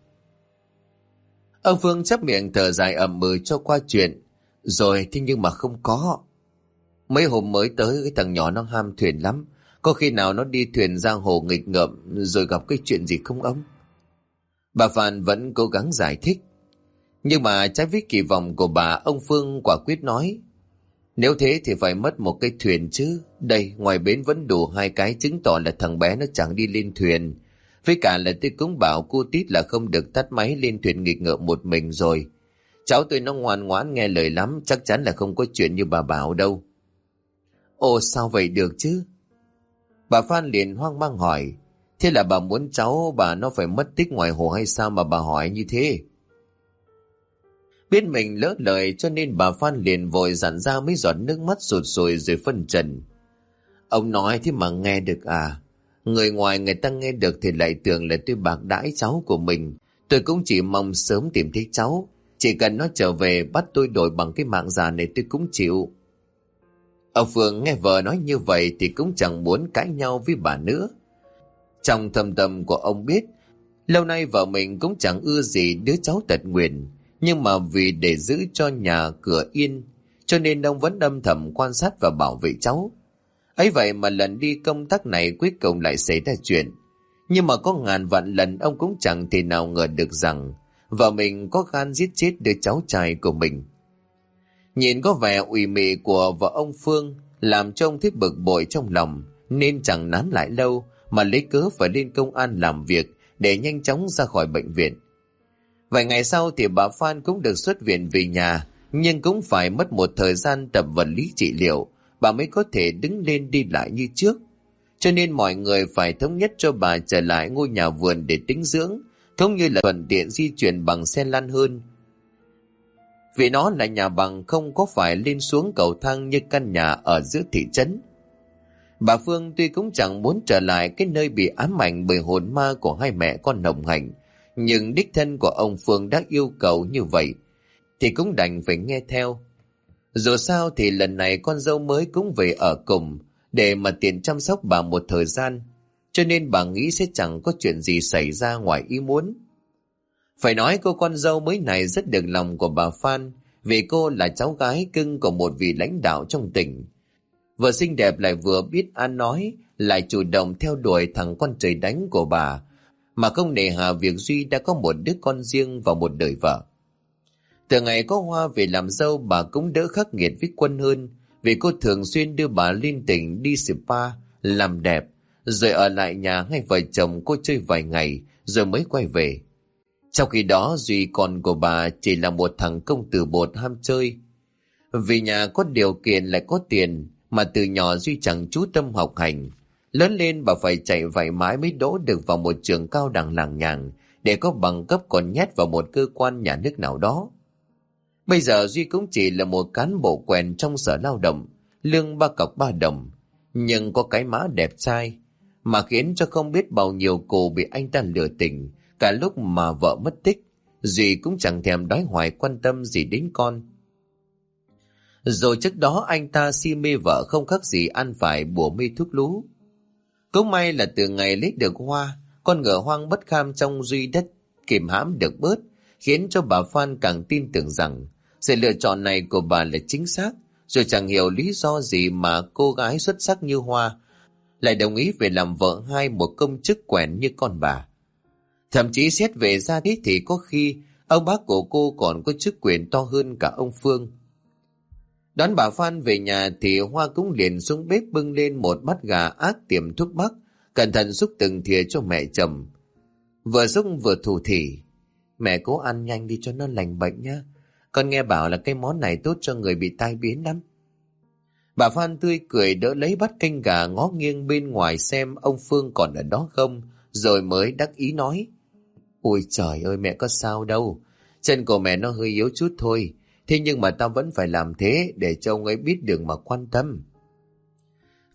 Ông Phương chép miệng thở dài ậm ừ cho qua chuyện: "Rồi thế nhưng mà không có. Mấy hôm mới tới cái thằng nhỏ nó ham thuyền lắm. Có khi nào nó đi thuyền ra hồ nghịch ngợm rồi gặp cái chuyện gì không ông?" Bà Phan vẫn cố gắng giải thích. Nhưng mà trái với kỳ vọng của bà, ông Phương quả quyết nói: "Nếu thế thì phải mất một cái thuyền chứ. Đây, ngoài bến vẫn đủ 2 cái, chứng tỏ là thằng bé nó chẳng đi lên thuyền. Với cả là tôi cũng bảo cô Tít là không được tắt máy lên thuyền nghịch ngợm một mình rồi. Cháu tôi nó ngoan ngoãn nghe lời lắm, chắc chắn là không có chuyện như bà bảo đâu." "Ồ, sao vậy được chứ?" Bà Phan liền hoang mang hỏi: "Thế là bà muốn cháu bà nó phải mất tích ngoài hồ hay sao mà bà hỏi như thế?" Biết mình lỡ lời cho nên bà Phan liền vội dặn ra mấy giọt nước mắt sụt sùi rồi phân trần: "Ông nói thế mà nghe được à? Người ngoài người ta nghe được thì lại tưởng là tôi bạc đãi cháu của mình. Tôi cũng chỉ mong sớm tìm thấy cháu. Chỉ cần nó trở về bắt tôi đổi bằng cái mạng già này tôi cũng chịu." Ông Phương nghe vợ nói như vậy thì cũng chẳng muốn cãi nhau với bà nữa. Trong thâm tâm của ông biết, lâu nay vợ mình cũng chẳng ưa gì đứa cháu tật nguyền, nhưng mà vì để giữ cho nhà cửa yên, cho nên ông vẫn âm thầm quan sát và bảo vệ cháu. Ấy vậy mà lần đi công tác này cuối cùng lại xảy ra chuyện. Nhưng mà có ngàn vạn lần ông cũng chẳng thể nào ngờ được rằng vợ mình có gan giết chết đứa cháu trai của mình. Nhìn có vẻ ủy mị của vợ ông Phương làm cho ông thấy bực bội trong lòng, nên chẳng nán lại lâu mà lấy cớ phải lên công an làm việc để nhanh chóng ra khỏi bệnh viện. Vài ngày sau thì bà Phan cũng được xuất viện về nhà, nhưng cũng phải mất một thời gian tập vật lý trị liệu bà mới có thể đứng lên đi lại như trước. Cho nên mọi người phải thống nhất cho bà trở lại ngôi nhà vườn để tĩnh dưỡng, cũng như là thuận tiện di chuyển bằng xe lăn hơn. Vì nó là nhà bằng, không có phải lên xuống cầu thang như căn nhà ở giữa thị trấn. Bà Phương tuy cũng chẳng muốn trở lại cái nơi bị ám ảnh bởi hồn ma của hai mẹ con đồng hành, nhưng đích thân của ông Phương đã yêu cầu như vậy thì cũng đành phải nghe theo. Dù sao thì lần này con dâu mới cũng về ở cùng để mà tiện chăm sóc bà một thời gian, cho nên bà nghĩ sẽ chẳng có chuyện gì xảy ra ngoài ý muốn. Phải nói cô con dâu mới này rất được lòng của bà Phan, vì cô là cháu gái cưng của một vị lãnh đạo trong tỉnh. Vừa xinh đẹp lại vừa biết ăn nói, lại chủ động theo đuổi thằng con trời đánh của bà, mà không nề hà việc Duy đã có một đứa con riêng và một đời vợ. Từ ngày có Hoa về làm dâu, bà cũng đỡ khắc nghiệt với Quân hơn, vì cô thường xuyên đưa bà lên tỉnh đi spa, làm đẹp, rồi ở lại nhà hai vợ chồng cô chơi vài ngày rồi mới quay về. Trong khi đó Duy con của bà chỉ là một thằng công tử bột ham chơi. Vì nhà có điều kiện lại có tiền mà từ nhỏ Duy chẳng chú tâm học hành. Lớn lên bà phải chạy vạy mãi mới đỗ được vào một trường cao đẳng làng nhàng để có bằng cấp còn nhét vào một cơ quan nhà nước nào đó. Bây giờ Duy cũng chỉ là một cán bộ quèn trong sở lao động, lương 3 cọc 3 đồng, nhưng có cái mã đẹp trai mà khiến cho không biết bao nhiêu cô bị anh ta lừa tình. Cả lúc mà vợ mất tích, Duy cũng chẳng thèm đói hoài quan tâm gì đến con. Rồi trước đó anh ta si mê vợ không khác gì ăn phải bùa mê thuốc lú. Cũng may là từ ngày lấy được Hoa, con ngựa hoang bất kham trong Duy đất kìm hãm được bớt, khiến cho bà Phan càng tin tưởng rằng sự lựa chọn này của bà là chính xác. Rồi chẳng hiểu lý do gì mà cô gái xuất sắc như Hoa lại đồng ý về làm vợ hai một công chức quèn như con bà. Thậm chí xét về gia thế thì có khi ông bác của cô còn có chức quyền to hơn cả ông Phương. Đón bà Phan về nhà thì Hoa cũng liền xuống bếp bưng lên một bát gà ác tiệm thuốc bắc, cẩn thận xúc từng thìa cho mẹ chồng. Vừa xúc vừa thủ thỉ: "Mẹ cố ăn nhanh đi cho nó lành bệnh nhá. Con nghe bảo là cái món này tốt cho người bị tai biến lắm." Bà Phan tươi cười đỡ lấy bát canh gà, ngó nghiêng bên ngoài xem ông Phương còn ở đó không, rồi mới đắc ý nói: "Ôi trời ơi, mẹ có sao đâu. Chân của mẹ nó hơi yếu chút thôi. Thế nhưng mà tao vẫn phải làm thế để cho ông ấy biết đường mà quan tâm."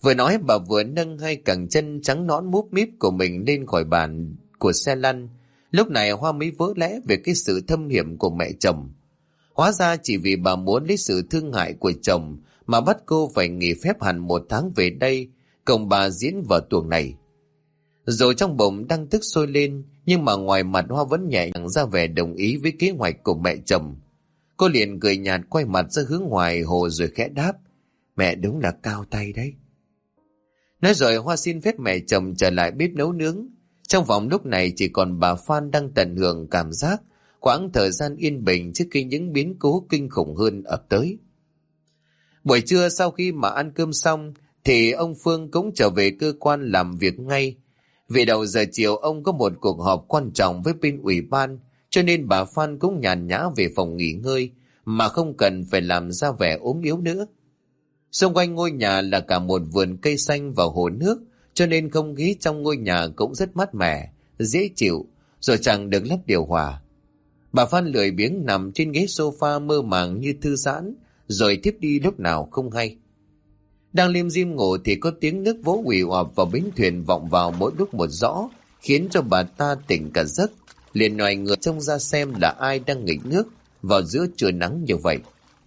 Vừa nói bà vừa nâng hai cẳng chân trắng nõn múp míp của mình lên khỏi bàn của xe lăn. Lúc này Hoa mới vỡ lẽ về cái sự thâm hiểm của mẹ chồng. Hóa ra chỉ vì bà muốn lấy sự thương hại của chồng mà bắt cô phải nghỉ phép hẳn 1 tháng về đây, cùng bà diễn vở tuồng này. Rồi trong bụng đang tức sôi lên, nhưng mà ngoài mặt Hoa vẫn nhẹ nhàng ra vẻ đồng ý với kế hoạch của mẹ chồng. Cô liền cười nhạt quay mặt ra hướng ngoài hồ rồi khẽ đáp: mẹ đúng là cao tay đấy. Nói rồi Hoa xin phép mẹ chồng trở lại bếp nấu nướng. Trong phòng lúc này chỉ còn bà Phan đang tận hưởng cảm giác quãng thời gian yên bình trước khi những biến cố kinh khủng hơn ập tới. Buổi trưa sau khi mà ăn cơm xong thì ông Phương cũng trở về cơ quan làm việc ngay. Vì đầu giờ chiều ông có một cuộc họp quan trọng với bên ủy ban, cho nên bà Phan cũng nhàn nhã về phòng nghỉ ngơi mà không cần phải làm ra vẻ ốm yếu nữa. Xung quanh ngôi nhà là cả một vườn cây xanh và hồ nước, cho nên không khí trong ngôi nhà cũng rất mát mẻ, dễ chịu, rồi chẳng được lắp điều hòa. Bà Phan lười biếng nằm trên ghế sofa mơ màng như thư giãn, rồi thiếp đi lúc nào không hay. Đang lim dim ngủ thì có tiếng nước vỗ ùy oạp vào bến thuyền vọng vào mỗi lúc một rõ, khiến cho bà ta tỉnh cả giấc, liền ngoài người trông ra xem là ai đang nghịch nước vào giữa trưa nắng như vậy.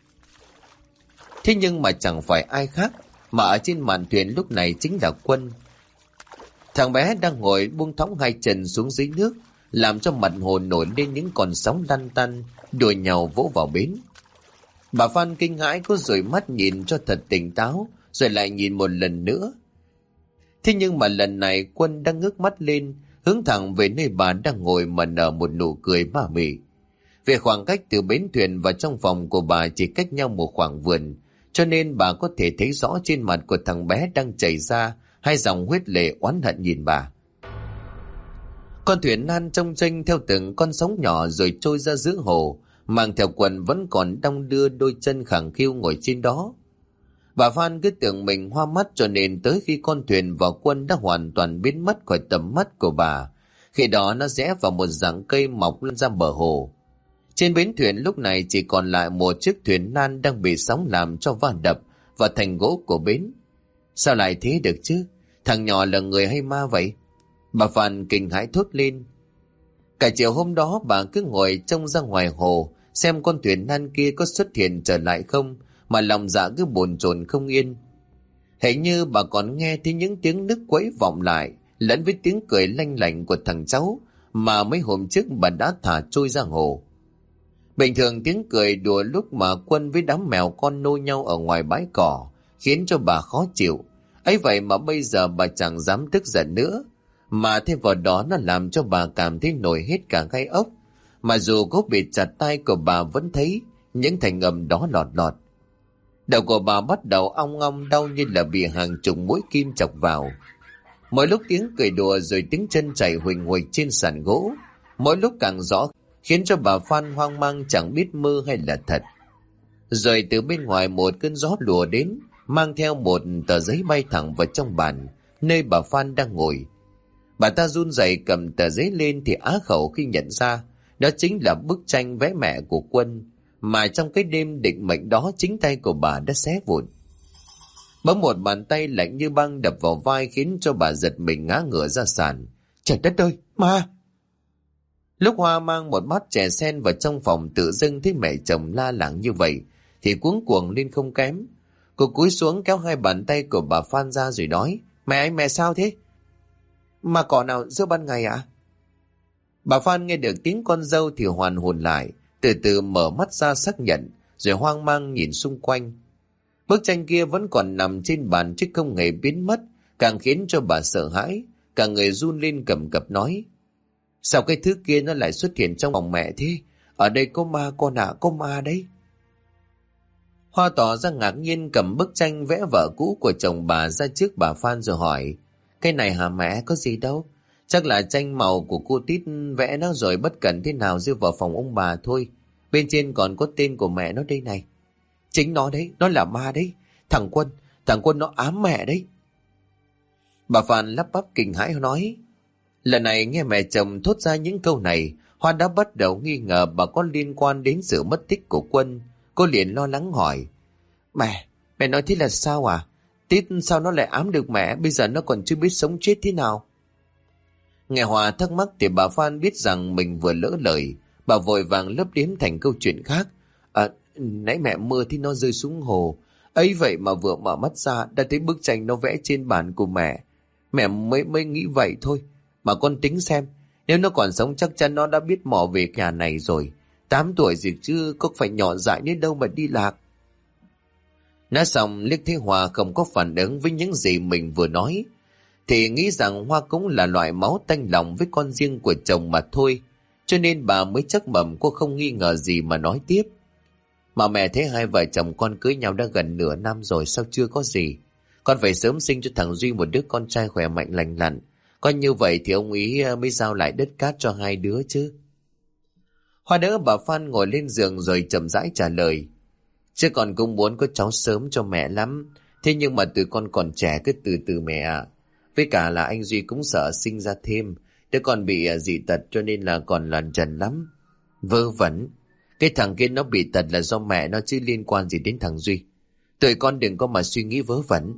Thế nhưng mà chẳng phải ai khác, mà ở trên mạn thuyền lúc này chính là Quân. Thằng bé đang ngồi buông thõng hai chân xuống dưới nước, làm cho mặt hồ nổi lên những con sóng lăn tăn, đùa nhau vỗ vào bến. Bà Phan kinh hãi có dụi mắt nhìn cho thật tỉnh táo, rồi lại nhìn một lần nữa. Thế nhưng mà lần này Quân đang ngước mắt lên, hướng thẳng về nơi bà đang ngồi mà nở một nụ cười ma mị. Về khoảng cách từ bến thuyền và trong phòng của bà chỉ cách nhau một khoảng vườn, cho nên bà có thể thấy rõ trên mặt của thằng bé đang chảy ra hai dòng huyết lệ oán hận nhìn bà. Con thuyền nan trông chênh theo từng con sóng nhỏ rồi trôi ra giữa hồ, mang theo Quân vẫn còn đong đưa đôi chân khẳng khiu ngồi trên đó. Bà Phan cứ tưởng mình hoa mắt, cho nên tới khi con thuyền và Quân đã hoàn toàn biến mất khỏi tầm mắt của bà, khi đó nó rẽ vào một rặng cây mọc lên ra bờ hồ. Trên bến thuyền lúc này chỉ còn lại một chiếc thuyền nan đang bị sóng làm cho va đập vào thành gỗ của bến. Sao lại thế được chứ? Thằng nhỏ là người hay ma vậy? Bà Phan kinh hãi thốt lên. Cả chiều hôm đó bà cứ ngồi trông ra ngoài hồ xem con thuyền nan kia có xuất hiện trở lại không, mà lòng dạ cứ bồn chồn không yên. Hình như bà còn nghe thấy những tiếng nức quấy vọng lại, lẫn với tiếng cười lanh lảnh của thằng cháu mà mấy hôm trước bà đã thả trôi ra hồ. Bình thường tiếng cười đùa lúc mà Quân với đám mèo con nô nhau ở ngoài bãi cỏ khiến cho bà khó chịu. Ấy vậy mà bây giờ bà chẳng dám tức giận nữa, mà thêm vào đó nó làm cho bà cảm thấy nổi hết cả gai ốc. Mà dù có bị chặt tay của bà vẫn thấy những thành âm đó lọt lọt. Đầu của bà bắt đầu ong ong đau như là bị hàng chục mũi kim chọc vào. Mỗi lúc tiếng cười đùa rồi tiếng chân chạy huỳnh huỳnh trên sàn gỗ, mỗi lúc càng rõ, khiến cho bà Phan hoang mang chẳng biết mơ hay là thật. Rồi từ bên ngoài một cơn gió lùa đến, mang theo một tờ giấy bay thẳng vào trong bàn, nơi bà Phan đang ngồi. Bà ta run rẩy cầm tờ giấy lên thì á khẩu khi nhận ra đó chính là bức tranh vẽ mẹ của Quân, mà trong cái đêm định mệnh đó chính tay của bà đã xé vụn. Bỗng một bàn tay lạnh như băng đập vào vai khiến cho bà giật mình ngã ngửa ra sàn. Trời đất ơi, ma! Lúc Hoa mang một bát chè sen vào trong phòng tự dưng thấy mẹ chồng la làng như vậy thì cuống cuồng lên không kém. Cô cúi xuống kéo hai bàn tay của bà Phan ra rồi nói: Mẹ sao thế? Mà cỏ nào giữa ban ngày ạ? Bà Phan nghe được tiếng con dâu thì hoàn hồn lại, từ từ mở mắt ra xác nhận, rồi hoang mang nhìn xung quanh. Bức tranh kia vẫn còn nằm trên bàn chứ không hề biến mất, càng khiến cho bà sợ hãi, cả người run lên cầm cập nói: Sao cái thứ kia nó lại xuất hiện trong phòng mẹ thế? Ở đây có ma con ạ, có ma đấy. Hoa tỏ ra ngạc nhiên cầm bức tranh vẽ vợ cũ của chồng bà ra trước bà Phan rồi hỏi: Cái này hả mẹ, có gì đâu. Chắc là tranh màu của cô Tít vẽ nó rồi bất cẩn thế nào rơi vào phòng ông bà thôi. Bên trên còn có tên của mẹ nó đây này. Chính nó đấy, nó là ma đấy. Thằng Quân nó ám mẹ đấy. Bà Phan lắp bắp kinh hãi nói. Lần này nghe mẹ chồng thốt ra những câu này, Hoa đã bắt đầu nghi ngờ bà có liên quan đến sự mất tích của Quân. Cô liền lo lắng hỏi: Mẹ nói thế là sao à? Tít sao nó lại ám được mẹ, bây giờ nó còn chưa biết sống chết thế nào. Nghe Hòa thắc mắc thì bà Phan biết rằng mình vừa lỡ lời. Bà vội vàng lấp liếm thành câu chuyện khác. Nãy mẹ mơ thì nó rơi xuống hồ. Ấy vậy mà vừa mở mắt ra đã thấy bức tranh nó vẽ trên bàn của mẹ. Mẹ mới nghĩ vậy thôi. Mà con tính xem, nếu nó còn sống chắc chắn nó đã biết mò về nhà này rồi. 8 tuổi gì chứ có phải nhỏ dại đến đâu mà đi lạc. Nói xong liếc thấy Hòa không có phản ứng với những gì mình vừa nói, thì nghĩ rằng Hoa cũng là loại máu tanh lòng với con riêng của chồng mà thôi, cho nên bà mới chắc mẩm cô không nghi ngờ gì mà nói tiếp. Mà mẹ thấy hai vợ chồng con cưới nhau đã gần nửa năm rồi, sao chưa có gì? Con phải sớm sinh cho thằng Duy một đứa con trai khỏe mạnh lành lặn. Coi như vậy thì ông ý mới giao lại đất cát cho hai đứa chứ. Hoa đỡ bà Phan ngồi lên giường rồi chậm rãi trả lời. Chứ con cũng muốn có cháu sớm cho mẹ lắm. Thế nhưng mà tụi con còn trẻ, cứ từ từ mẹ ạ. Với cả là anh Duy cũng sợ sinh ra thêm. Đứa con bị dị tật cho nên là còn lằn trần lắm. Vớ vẩn. Cái thằng kia nó bị tật là do mẹ nó chứ liên quan gì đến thằng Duy. Tụi con đừng có mà suy nghĩ vớ vẩn.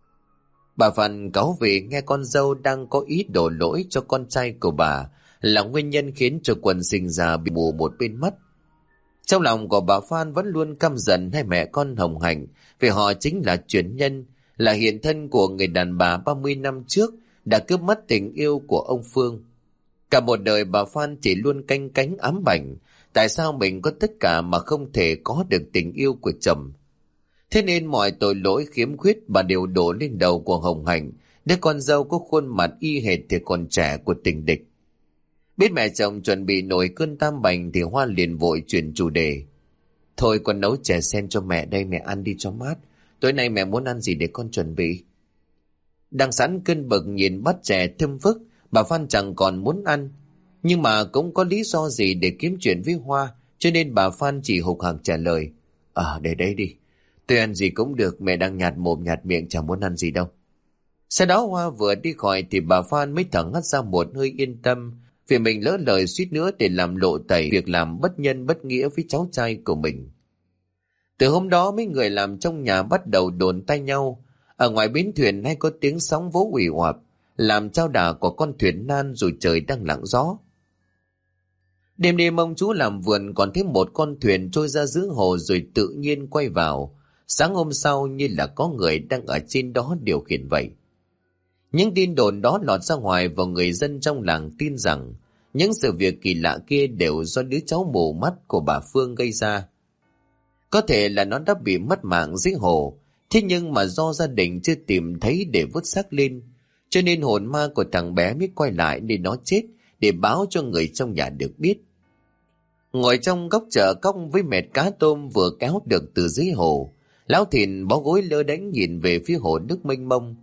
Bà Phan cáu vì nghe con dâu đang có ý đổ lỗi cho con trai của bà là nguyên nhân khiến cho Quân sinh ra bị mù một bên mắt. Trong lòng của bà Phan vẫn luôn căm giận hai mẹ con Hồng Hạnh vì họ chính là truyền nhân, là hiện thân của người đàn bà 30 năm trước đã cướp mất tình yêu của ông Phương. Cả một đời bà Phan chỉ luôn canh cánh ám ảnh tại sao mình có tất cả mà không thể có được tình yêu của chồng. Thế nên mọi tội lỗi khiếm khuyết bà đều đổ lên đầu của Hồng Hạnh, đứa con dâu có khuôn mặt y hệt thì còn trẻ của tình địch. Biết mẹ chồng chuẩn bị nổi cơn tam bành thì Hoa liền vội chuyển chủ đề. Thôi con nấu chè sen cho mẹ đây, mẹ ăn đi cho mát. Tối nay mẹ muốn ăn gì để con chuẩn bị? Đang sẵn cơn bực nhìn bát chè thơm phức, bà Phan chẳng còn muốn ăn. Nhưng mà cũng có lý do gì để kiếm chuyện với Hoa, cho nên bà Phan chỉ hục hặc trả lời. Để đây đi. Tôi ăn gì cũng được, mẹ đang nhạt mồm nhạt miệng chẳng muốn ăn gì đâu. Sau đó Hoa vừa đi khỏi thì bà Phan mới thở hắt ra một hơi yên tâm, vì mình lỡ lời suýt nữa để làm lộ tẩy việc làm bất nhân bất nghĩa với cháu trai của mình. Từ hôm đó mấy người làm trong nhà bắt đầu đồn tay nhau. Ở ngoài bến thuyền hay có tiếng sóng vỗ ủy oạp, làm chao đà của con thuyền nan dù trời đang lặng gió. Đêm đêm ông chú làm vườn còn thấy một con thuyền trôi ra giữa hồ rồi tự nhiên quay vào. Sáng hôm sau như là có người đang ở trên đó điều khiển vậy. Những tin đồn đó lọt ra ngoài và người dân trong làng tin rằng những sự việc kỳ lạ kia đều do đứa cháu mù mắt của bà Phương gây ra. Có thể là nó đã bị mất mạng dưới hồ, thế nhưng mà do gia đình chưa tìm thấy để vớt xác lên, cho nên hồn ma của thằng bé mới quay lại để nó chết, để báo cho người trong nhà được biết. Ngồi trong góc chợ cóc với mẹt cá tôm vừa kéo được từ dưới hồ, Lão Thìn bó gối lơ đánh nhìn về phía hồ nước mênh mông.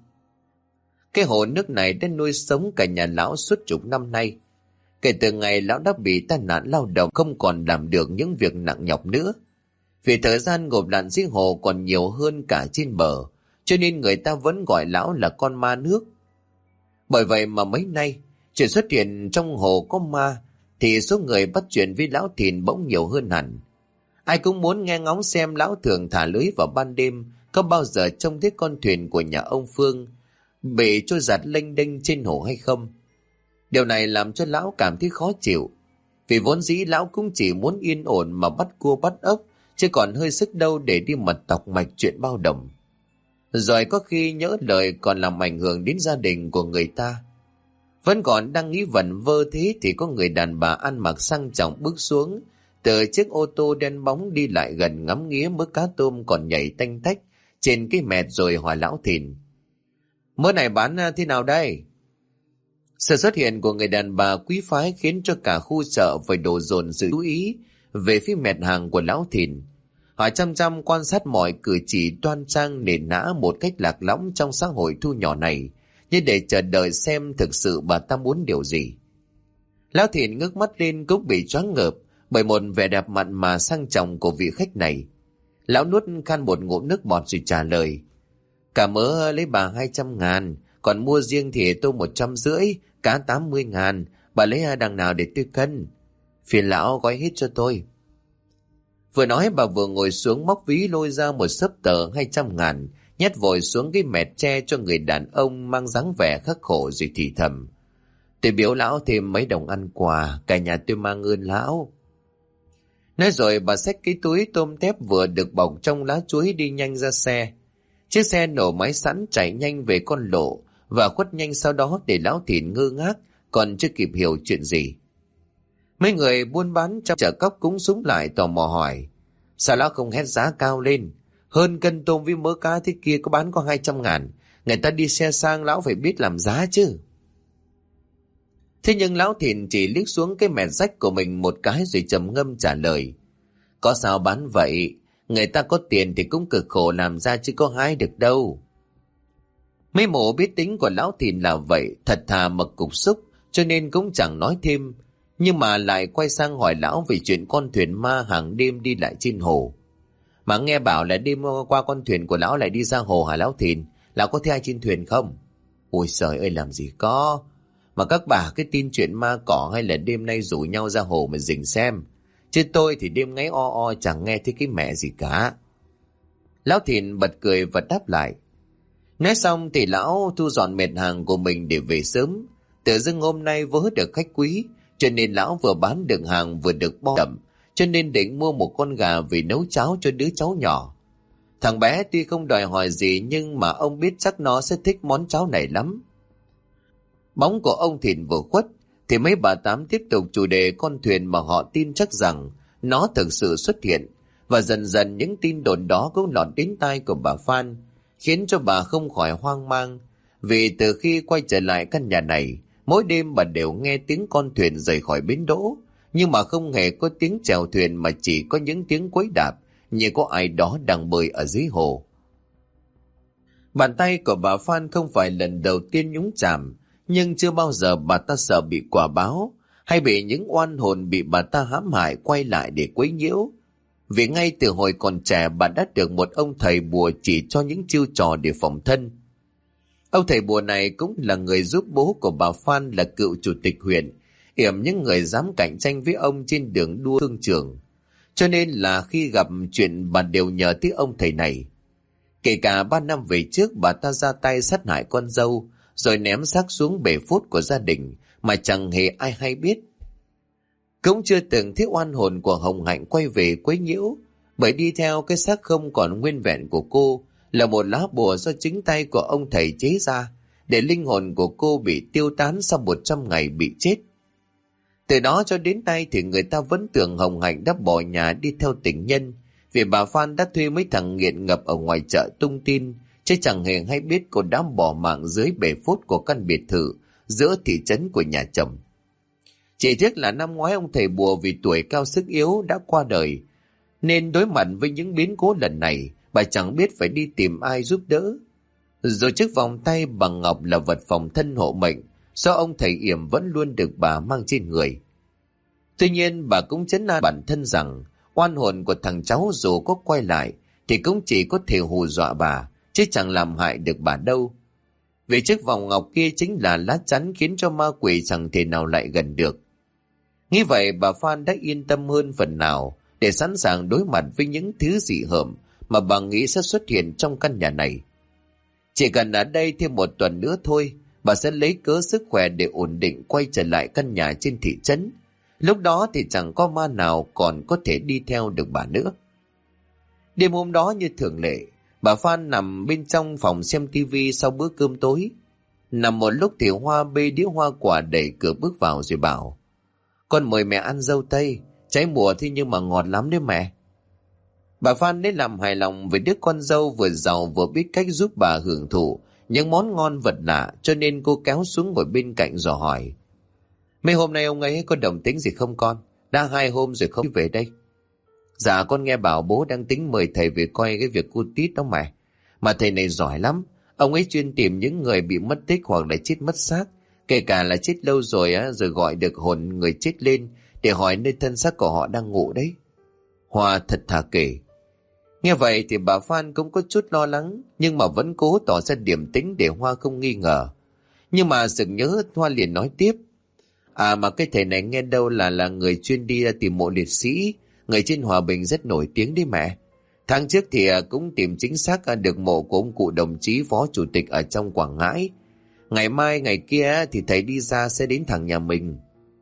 Cái hồ nước này đã nuôi sống cả nhà lão suốt chục năm nay. Kể từ ngày lão đã bị tai nạn lao động không còn làm được những việc nặng nhọc nữa. Vì thời gian ngộp lặn dưới hồ còn nhiều hơn cả trên bờ, cho nên người ta vẫn gọi lão là con ma nước. Bởi vậy mà mấy nay, chuyện xuất hiện trong hồ có ma, thì số người bắt chuyện với lão Thìn bỗng nhiều hơn hẳn. Ai cũng muốn nghe ngóng xem lão thường thả lưới vào ban đêm có bao giờ trông thấy con thuyền của nhà ông Phương bị trôi giạt lênh đênh trên hồ hay không. Điều này làm cho lão cảm thấy khó chịu, vì vốn dĩ lão cũng chỉ muốn yên ổn mà bắt cua bắt ốc, chứ còn hơi sức đâu để đi mật tọc mạch chuyện bao đồng. Rồi có khi nhỡ lời còn làm ảnh hưởng đến gia đình của người ta. Vẫn còn đang nghĩ vẩn vơ thế thì có người đàn bà ăn mặc sang trọng bước xuống từ chiếc ô tô đen bóng, đi lại gần ngắm nghía mớ cá tôm còn nhảy tanh tách trên cái mẹt rồi hỏi lão Thìn. Mớ này bán thế nào đây? Sự xuất hiện của người đàn bà quý phái khiến cho cả khu chợ phải đổ dồn sự chú ý về phía mẹt hàng của lão Thìn. Họ chăm chăm quan sát mọi cử chỉ đoan trang nền nã một cách lạc lõng trong xã hội thu nhỏ này, như để chờ đợi xem thực sự bà ta muốn điều gì. Lão Thìn ngước mắt lên cũng bị choáng ngợp bởi một vẻ đẹp mặn mà sang trọng của vị khách này. Lão nuốt khan một ngụm nước bọt rồi trả lời. Cả mớ lấy bà 200.000, còn mua riêng thì tôi 150, cá 80.000, bà lấy đằng nào để tôi cân? Phiền lão gói hết cho tôi. Vừa nói bà vừa ngồi xuống móc ví lôi ra một xấp tờ 200.000, nhét vội xuống cái mẹt tre cho người đàn ông mang dáng vẻ khắc khổ rồi thì thầm: "Tôi biếu lão thêm mấy đồng ăn quà, cả nhà tôi mang ơn lão." Nói rồi bà xách cái túi tôm tép vừa được bọc trong lá chuối đi nhanh ra xe. Chiếc xe nổ máy sẵn chạy nhanh về con lộ và khuất nhanh sau đó, để lão Thìn ngơ ngác còn chưa kịp hiểu chuyện gì. Mấy người buôn bán trong chợ cóc cũng súng lại tò mò hỏi: "Sao lão không hét giá cao lên? Hơn cân tôm với mớ cá thế kia có bán có 200.000. Người ta đi xe sang, lão phải biết làm giá chứ." Thế nhưng lão Thìn chỉ liếc xuống cái mẹt rách của mình một cái rồi trầm ngâm trả lời: "Có sao bán vậy? Người ta có tiền thì cũng cực khổ làm ra chứ có hái được đâu." Mấy mộ biết tính của lão Thìn là vậy, thật thà mà cục xúc, cho nên cũng chẳng nói thêm, nhưng mà lại quay sang hỏi lão về chuyện con thuyền ma hàng đêm đi lại trên hồ. "Mà nghe bảo là đêm qua con thuyền của lão lại đi ra hồ hả lão Thìn? Lão có thấy ai trên thuyền không?" "Ôi trời ơi, làm gì có. Mà các bà cái tin chuyện ma cỏ hay là đêm nay rủ nhau ra hồ mà rình xem. Chứ tôi thì đêm ngáy o chẳng nghe thấy cái mẹ gì cả." Lão Thìn bật cười và đáp lại. Nói xong thì lão thu dọn mệt hàng của mình để về sớm. Tự dưng hôm nay vớ được khách quý, cho nên lão vừa bán được hàng vừa được bo đậm, cho nên định mua một con gà về nấu cháo cho đứa cháu nhỏ. Thằng bé tuy không đòi hỏi gì nhưng mà ông biết chắc nó sẽ thích món cháo này lắm. Bóng của ông Thìn vừa khuất thì mấy bà tám tiếp tục chủ đề con thuyền mà họ tin chắc rằng nó thực sự xuất hiện, và dần dần những tin đồn đó cũng lọt đến tai của bà Phan, khiến cho bà không khỏi hoang mang. Vì từ khi quay trở lại căn nhà này, mỗi đêm bà đều nghe tiếng con thuyền rời khỏi bến đỗ, nhưng mà không hề có tiếng chèo thuyền mà chỉ có những tiếng quấy đạp như có ai đó đang bơi ở dưới hồ. Bàn tay của bà Phan không phải lần đầu tiên nhúng chạm, nhưng chưa bao giờ bà ta sợ bị quả báo hay bị những oan hồn bị bà ta hãm hại quay lại để quấy nhiễu. Vì ngay từ hồi còn trẻ bà đã được một ông thầy bùa chỉ cho những chiêu trò để phòng thân. Ông thầy bùa này cũng là người giúp bố của bà Phan là cựu chủ tịch huyện yểm những người dám cạnh tranh với ông trên đường đua thương trường. Cho nên là khi gặp chuyện bà đều nhờ tới ông thầy này. Kể cả 3 năm về trước bà ta ra tay sát hại con dâu rồi ném xác xuống bể phốt của gia đình mà chẳng hề ai hay biết. Cũng chưa từng thấy oan hồn của Hồng Hạnh quay về quấy nhiễu, bởi đi theo cái xác không còn nguyên vẹn của cô là một lá bùa do chính tay của ông thầy chế ra để linh hồn của cô bị tiêu tán sau 100 ngày bị chết. Từ đó cho đến nay thì người ta vẫn tưởng Hồng Hạnh đã bỏ nhà đi theo tình nhân, vì bà Phan đã thuê mấy thằng nghiện ngập ở ngoài chợ tung tin, chứ chẳng hề hay biết cô đã bỏ mạng dưới bể phốt của căn biệt thự giữa thị trấn của nhà chồng. Chỉ tiếc là năm ngoái ông thầy bùa vì tuổi cao sức yếu đã qua đời, nên đối mặt với những biến cố lần này, bà chẳng biết phải đi tìm ai giúp đỡ. Rồi chiếc vòng tay bằng ngọc là vật phòng thân hộ mệnh do ông thầy yểm vẫn luôn được bà mang trên người. Tuy nhiên bà cũng trấn an bản thân rằng oan hồn của thằng cháu dù có quay lại thì cũng chỉ có thể hù dọa bà, chứ chẳng làm hại được bà đâu. Vì chiếc vòng ngọc kia chính là lá chắn khiến cho ma quỷ chẳng thể nào lại gần được. Nghĩ vậy bà Phan đã yên tâm hơn phần nào để sẵn sàng đối mặt với những thứ dị hợm mà bà nghĩ sẽ xuất hiện trong căn nhà này. Chỉ cần ở đây thêm một tuần nữa thôi, bà sẽ lấy cớ sức khỏe để ổn định quay trở lại căn nhà trên thị trấn. Lúc đó thì chẳng có ma nào còn có thể đi theo được bà nữa. Đêm hôm đó như thường lệ, bà Phan nằm bên trong phòng xem tivi sau bữa cơm tối. Nằm một lúc thì Hoa bê đĩa hoa quả đẩy cửa bước vào rồi bảo: "Con mời mẹ ăn dâu tây, trái mùa thế nhưng mà ngọt lắm đấy mẹ." Bà Phan lấy làm hài lòng với đứa con dâu vừa giàu vừa biết cách giúp bà hưởng thụ những món ngon vật lạ, cho nên cô kéo xuống ngồi bên cạnh dò hỏi: "Mấy hôm nay ông ấy có đồng tính gì không con? Đã 2 hôm rồi không về đây." "Dạ con nghe bảo bố đang tính mời thầy về coi cái việc cu tít đó mẹ. Mà thầy này giỏi lắm. Ông ấy chuyên tìm những người bị mất tích hoặc là chết mất xác, kể cả là chết lâu rồi rồi gọi được hồn người chết lên để hỏi nơi thân xác của họ đang ngủ đấy." Hoa thật thà kể. Nghe vậy thì bà Phan cũng có chút lo lắng, nhưng mà vẫn cố tỏ ra điềm tĩnh để Hoa không nghi ngờ. Nhưng mà sực nhớ, Hoa liền nói tiếp: Mà cái thầy này nghe đâu là người chuyên đi tìm mộ liệt sĩ, người trên Hòa Bình rất nổi tiếng đấy mẹ. Tháng trước thì cũng tìm chính xác được mộ của ông cụ đồng chí phó chủ tịch ở trong Quảng Ngãi. Ngày mai ngày kia thì thầy đi ra sẽ đến thẳng nhà mình.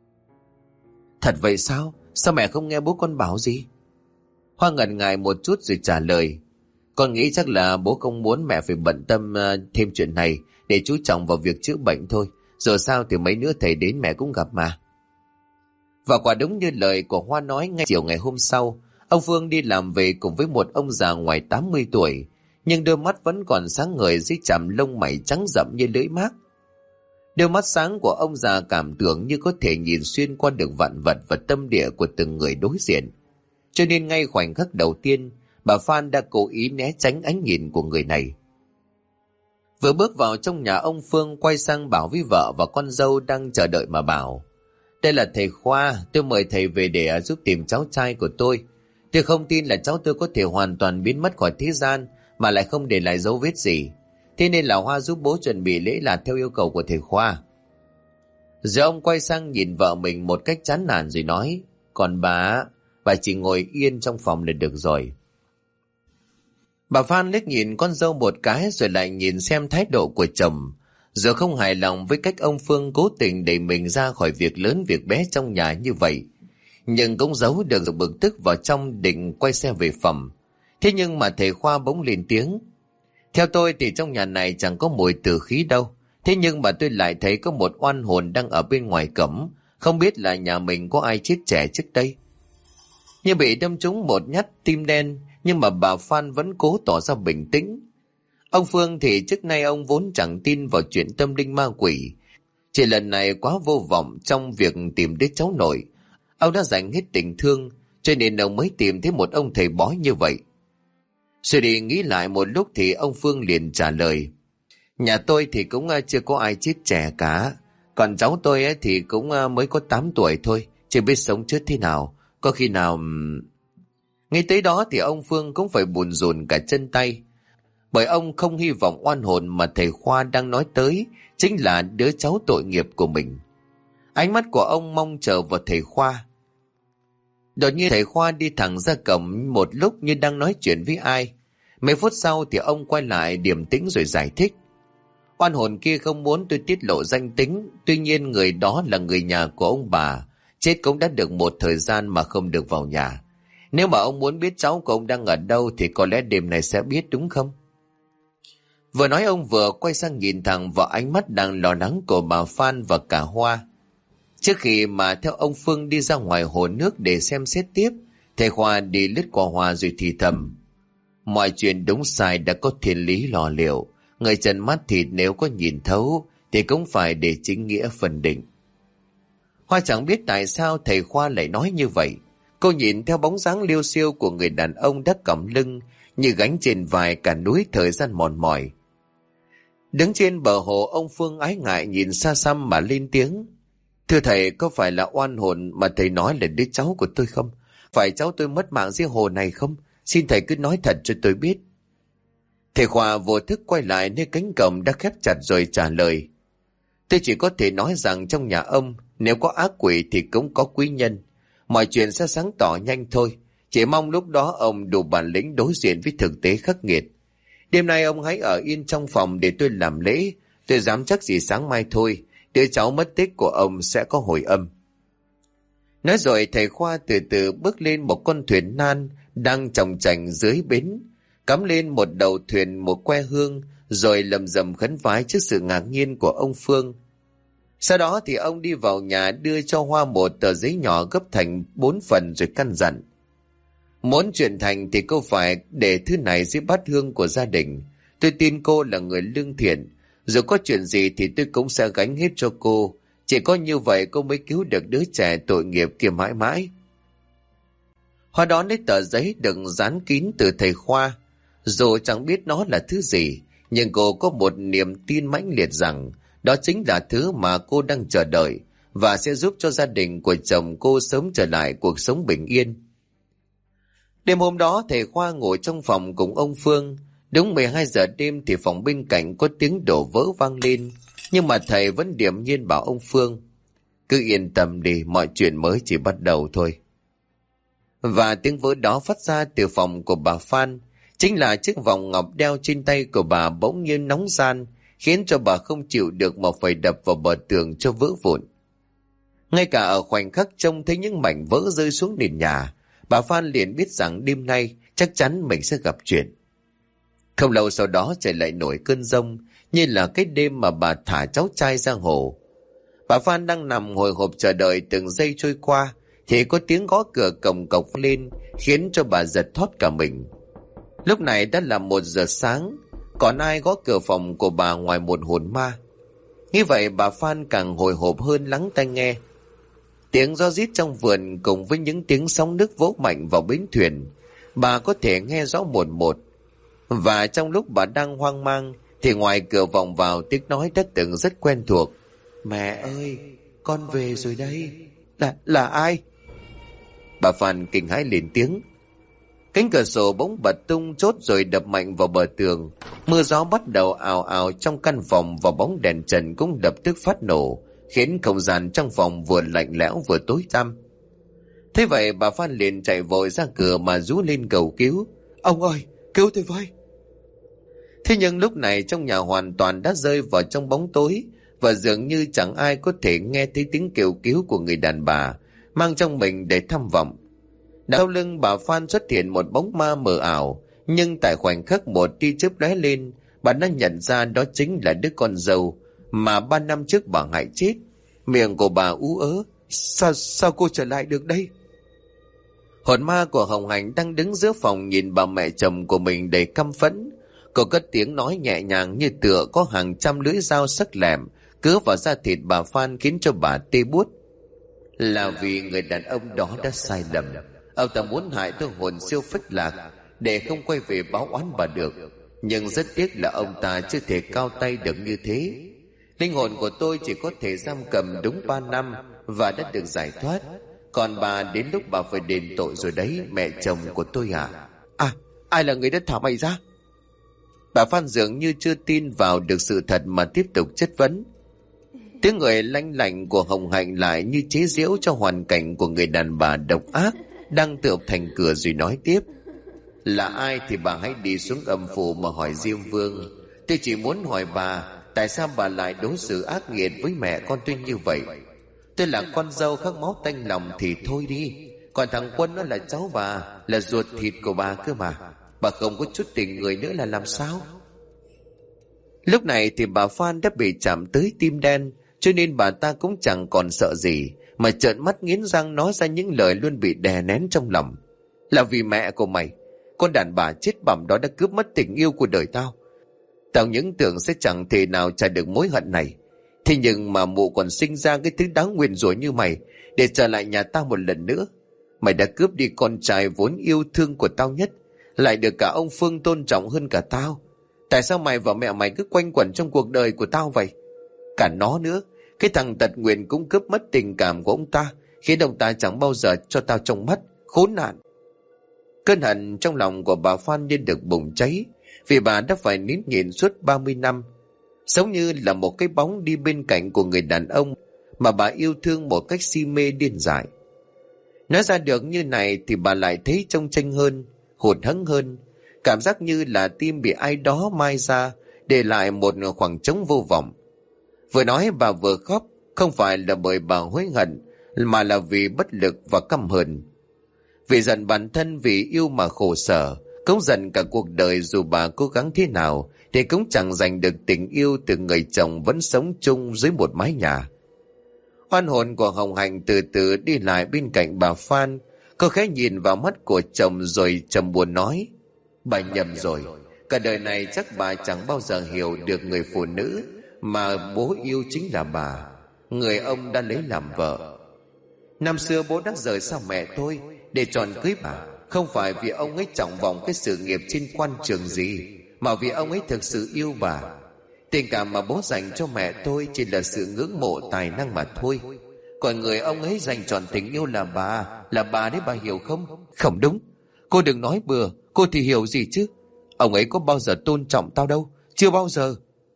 Thật vậy sao? Sao mẹ không nghe bố con bảo gì? Hoa ngần ngại một chút rồi trả lời. Con nghĩ chắc là bố không muốn mẹ phải bận tâm thêm chuyện này để chú trọng vào việc chữa bệnh thôi. Rồi sao thì mấy nữa thầy đến mẹ cũng gặp mà. Và quả đúng như lời của Hoa nói, ngay chiều ngày hôm sau, ông Phương đi làm về cùng với một ông già ngoài 80 tuổi, nhưng đôi mắt vẫn còn sáng ngời dưới chằm lông mày trắng rậm như lưỡi mác. Đôi mắt sáng của ông già cảm tưởng như có thể nhìn xuyên qua được vạn vật và tâm địa của từng người đối diện. Cho nên ngay khoảnh khắc đầu tiên, bà Phan đã cố ý né tránh ánh nhìn của người này. Vừa bước vào trong nhà, ông Phương quay sang bảo với vợ và con dâu đang chờ đợi mà bảo: Đây là thầy Khoa, tôi mời thầy về để giúp tìm cháu trai của tôi. Tôi không tin là cháu tôi có thể hoàn toàn biến mất khỏi thế gian mà lại không để lại dấu vết gì. Thế nên là Hoa giúp bố chuẩn bị lễ là theo yêu cầu của thầy Khoa. Rồi ông quay sang nhìn vợ mình một cách chán nản rồi nói: Còn bà chỉ ngồi yên trong phòng là được rồi. Bà Phan liếc nhìn con dâu một cái rồi lại nhìn xem thái độ của chồng. Giờ không hài lòng với cách ông Phương cố tình đẩy mình ra khỏi việc lớn việc bé trong nhà như vậy, nhưng cũng giấu được bực tức vào trong, định quay xe về phòng. Thế nhưng mà thầy Khoa bỗng lên tiếng: Theo tôi thì trong nhà này chẳng có mùi tử khí đâu. Thế nhưng mà tôi lại thấy có một oan hồn đang ở bên ngoài cổng. Không biết là nhà mình có ai chết trẻ trước đây. Như bị đâm trúng một nhát tim đen, nhưng mà bà Phan vẫn cố tỏ ra bình tĩnh. Ông Phương thì trước nay ông vốn chẳng tin vào chuyện tâm linh ma quỷ. Chỉ lần này quá vô vọng trong việc tìm đứa cháu nội. Ông đã dành hết tình thương, cho nên ông mới tìm thấy một ông thầy bói như vậy. Rồi đi nghĩ lại một lúc thì ông Phương liền trả lời: Nhà tôi thì cũng chưa có ai chết trẻ cả. Còn cháu tôi thì cũng mới có 8 tuổi thôi, chưa biết sống chết thế nào. Có khi nào... Ngay tới đó thì ông Phương cũng phải bùn rùn cả chân tay, bởi ông không hy vọng oan hồn mà thầy Khoa đang nói tới chính là đứa cháu tội nghiệp của mình. Ánh mắt của ông mong chờ vào thầy Khoa. Đột nhiên thầy Khoa đi thẳng ra cổng một lúc như đang nói chuyện với ai. Mấy phút sau thì ông quay lại điềm tĩnh rồi giải thích: Oan hồn kia không muốn tôi tiết lộ danh tính, tuy nhiên người đó là người nhà của ông bà, chết cũng đã được một thời gian mà không được vào nhà. Nếu mà ông muốn biết cháu của ông đang ở đâu thì có lẽ đêm này sẽ biết, đúng không? Vừa nói ông vừa quay sang nhìn thẳng vào ánh mắt đang lo lắng của bà Phan và cả Hoa. Trước khi mà theo ông Phương đi ra ngoài hồ nước để xem xét tiếp, thầy Khoa đi lướt qua Hoa rồi thì thầm: Mọi chuyện đúng sai đã có thiên lý lò liệu. Người trần mắt thịt nếu có nhìn thấu thì cũng phải để chính nghĩa phân định. Hoa chẳng biết tại sao thầy Khoa lại nói như vậy. Cô nhìn theo bóng dáng liêu xiêu của người đàn ông đã cõng lưng như gánh trên vai cả núi thời gian mòn mỏi. Đứng trên bờ hồ, ông Phương ái ngại nhìn xa xăm mà lên tiếng: Thưa thầy, có phải là oan hồn mà thầy nói là đứa cháu của tôi không? Phải cháu tôi mất mạng dưới hồ này không? Xin thầy cứ nói thật cho tôi biết. Thầy Khoa vô thức quay lại nơi cánh cổng đã khép chặt rồi trả lời: Tôi chỉ có thể nói rằng trong nhà ông nếu có ác quỷ thì cũng có quý nhân. Mọi chuyện sẽ sáng tỏ nhanh thôi. Chỉ mong lúc đó ông đủ bản lĩnh đối diện với thực tế khắc nghiệt. Đêm nay ông hãy ở yên trong phòng để tôi làm lễ. Tôi dám chắc gì sáng mai thôi, đứa cháu mất tích của ông sẽ có hồi âm. Nói rồi thầy Khoa từ từ bước lên một con thuyền nan đang chòng chành dưới bến, cắm lên một đầu thuyền một que hương, rồi lầm rầm khấn vái trước sự ngạc nhiên của ông Phương. Sau đó thì ông đi vào nhà đưa cho Hoa một tờ giấy nhỏ gấp thành 4 phần rồi căn dặn: Muốn chuyện thành thì cô phải để thứ này dưới bát hương của gia đình. Tôi tin cô là người lương thiện, dù có chuyện gì thì tôi cũng sẽ gánh hết cho cô. Chỉ có như vậy cô mới cứu được đứa trẻ tội nghiệp kia mãi mãi. Hoa đón lấy tờ giấy đựng dán kín từ thầy Khoa. Dù chẳng biết nó là thứ gì, nhưng cô có một niềm tin mãnh liệt rằng đó chính là thứ mà cô đang chờ đợi và sẽ giúp cho gia đình của chồng cô sớm trở lại cuộc sống bình yên. Đêm hôm đó thầy Khoa ngồi trong phòng cùng ông Phương. Đúng 12 giờ đêm thì phòng bên cạnh có tiếng đổ vỡ vang lên, nhưng mà thầy vẫn điềm nhiên bảo ông Phương: Cứ yên tâm đi, mọi chuyện mới chỉ bắt đầu thôi. Và tiếng vỡ đó phát ra từ phòng của bà Phan. Chính là chiếc vòng ngọc đeo trên tay của bà bỗng như nóng ran, khiến cho bà không chịu được mà phải đập vào bờ tường cho vỡ vụn. Ngay cả ở khoảnh khắc trông thấy những mảnh vỡ rơi xuống nền nhà, bà Phan liền biết rằng đêm nay chắc chắn mình sẽ gặp chuyện. Không lâu sau đó trời lại nổi cơn giông, như là cái đêm mà bà thả cháu trai ra hồ. Bà Phan đang nằm hồi hộp chờ đợi từng giây trôi qua, thì có tiếng gõ cửa cồng cọc lên, khiến cho bà giật thót cả mình. Lúc này đã là 1 giờ sáng, còn ai gõ cửa phòng của bà ngoài một hồn ma. Như vậy bà Phan càng hồi hộp hơn lắng tai nghe. Tiếng gió rít trong vườn cùng với những tiếng sóng nước vỗ mạnh vào bến thuyền, bà có thể nghe rõ một một. Và trong lúc bà đang hoang mang, thì ngoài cửa vọng vào tiếng nói đã từng rất quen thuộc. Mẹ ơi, con về rồi đây. Là ai? Bà Phan kinh hãi lên tiếng. Cánh cửa sổ bỗng bật tung chốt rồi đập mạnh vào bờ tường. Mưa gió bắt đầu ào ào trong căn phòng, và bóng đèn trần cũng lập tức phát nổ, khiến không gian trong phòng vừa lạnh lẽo vừa tối tăm. Thế vậy bà Phan liền chạy vội ra cửa mà rú lên cầu cứu. Ông ơi, cứu tôi với! Thế nhưng lúc này trong nhà hoàn toàn đã rơi vào trong bóng tối, và dường như chẳng ai có thể nghe thấy tiếng kêu cứu của người đàn bà mang trong mình để tham vọng. Sau lưng bà Phan xuất hiện một bóng ma mờ ảo, nhưng tại khoảnh khắc một tia chớp lóe lên, bà đã nhận ra đó chính là đứa con dâu mà 3 năm trước bà hại chết. Miệng của bà ú ớ. Sao cô trở lại được đây? Hồn ma của Hồng Hạnh đang đứng giữa phòng nhìn bà mẹ chồng của mình đầy căm phẫn. Cô cất tiếng nói nhẹ nhàng như tựa có hàng trăm lưỡi dao sắc lẹm cứa vào da thịt bà Phan, khiến cho bà tê buốt. Là vì người đàn ông đó đã sai lầm. Ông ta muốn hại tôi hồn siêu phách lạc để không quay về báo oán bà được. Nhưng rất tiếc là ông ta chưa thể cao tay được như thế. Linh hồn của tôi chỉ có thể giam cầm đúng 3 năm và đã được giải thoát. Còn bà đến lúc bà phải đền tội rồi đấy, mẹ chồng của tôi à? À, ai là người đã thả mày ra? Bà Phan dường như chưa tin vào được sự thật mà tiếp tục chất vấn. Tiếng người lanh lảnh của Hồng Hạnh lại như chế giễu cho hoàn cảnh của người đàn bà độc ác đang tựa thành cửa, rồi nói tiếp. Là ai thì bà hãy đi xuống âm phủ mà hỏi Diêm Vương. Tôi chỉ muốn hỏi bà, tại sao bà lại đối xử ác nghiệt với mẹ con tôi như vậy? Tôi là con dâu khắc máu tanh lòng thì thôi đi, còn thằng Quân nó là cháu bà, là ruột thịt của bà cơ mà. Bà không có chút tình người nữa là làm sao? Lúc này thì bà Phan đã bị chạm tới tim đen, cho nên bà ta cũng chẳng còn sợ gì, mà trợn mắt nghiến răng nói ra những lời luôn bị đè nén trong lòng. Là vì mẹ của mày, con đàn bà chết bẩm đó đã cướp mất tình yêu của đời tao. Tao những tưởng sẽ chẳng thể nào trả được mối hận này. Thế nhưng mà mụ còn sinh ra cái thứ đáng nguyền rủa như mày để trở lại nhà tao một lần nữa. Mày đã cướp đi con trai vốn yêu thương của tao nhất, lại được cả ông Phương tôn trọng hơn cả tao. Tại sao mày và mẹ mày cứ quanh quẩn trong cuộc đời của tao vậy? Cả nó nữa, cái thằng tật nguyền cũng cướp mất tình cảm của ông ta, khiến ông ta chẳng bao giờ cho tao trong mắt. Khốn nạn! Cơn hận trong lòng của bà Phan như được bùng cháy, vì bà đã phải nín nhịn suốt 30 năm, sống như là một cái bóng đi bên cạnh của người đàn ông mà bà yêu thương một cách si mê điên dại. Nói ra được như này thì bà lại thấy trông tranh hơn, hụt hẫng hơn, cảm giác như là tim bị ai đó mai ra, để lại một khoảng trống vô vọng. Vừa nói bà vừa khóc, không phải là bởi bà hối hận, mà là vì bất lực và căm hờn. Vì giận bản thân vì yêu mà khổ sở, cũng giận cả cuộc đời dù bà cố gắng thế nào thì cũng chẳng giành được tình yêu từ người chồng vẫn sống chung dưới một mái nhà. Oan hồn của Hồng Hạnh từ từ đi lại bên cạnh bà Phan. Cô khẽ nhìn vào mắt của chồng rồi trầm buồn nói. Bà nhầm rồi, cả đời này chắc bà chẳng bao giờ hiểu được người phụ nữ mà bố yêu chính là bà, người ông đã lấy làm vợ. Năm xưa bố đã rời xa mẹ tôi để chọn cưới bà, không phải vì ông ấy trọng vọng cái sự nghiệp trên quan trường gì, mà vì ông ấy thực sự yêu bà. Tình cảm mà bố dành cho mẹ tôi chỉ là sự ngưỡng mộ tài năng mà thôi. Còn người ông ấy dành trọn tình yêu là bà đấy, bà hiểu không? Không đúng, cô đừng nói bừa, cô thì hiểu gì chứ. Ông ấy có bao giờ tôn trọng tao đâu, chưa bao giờ.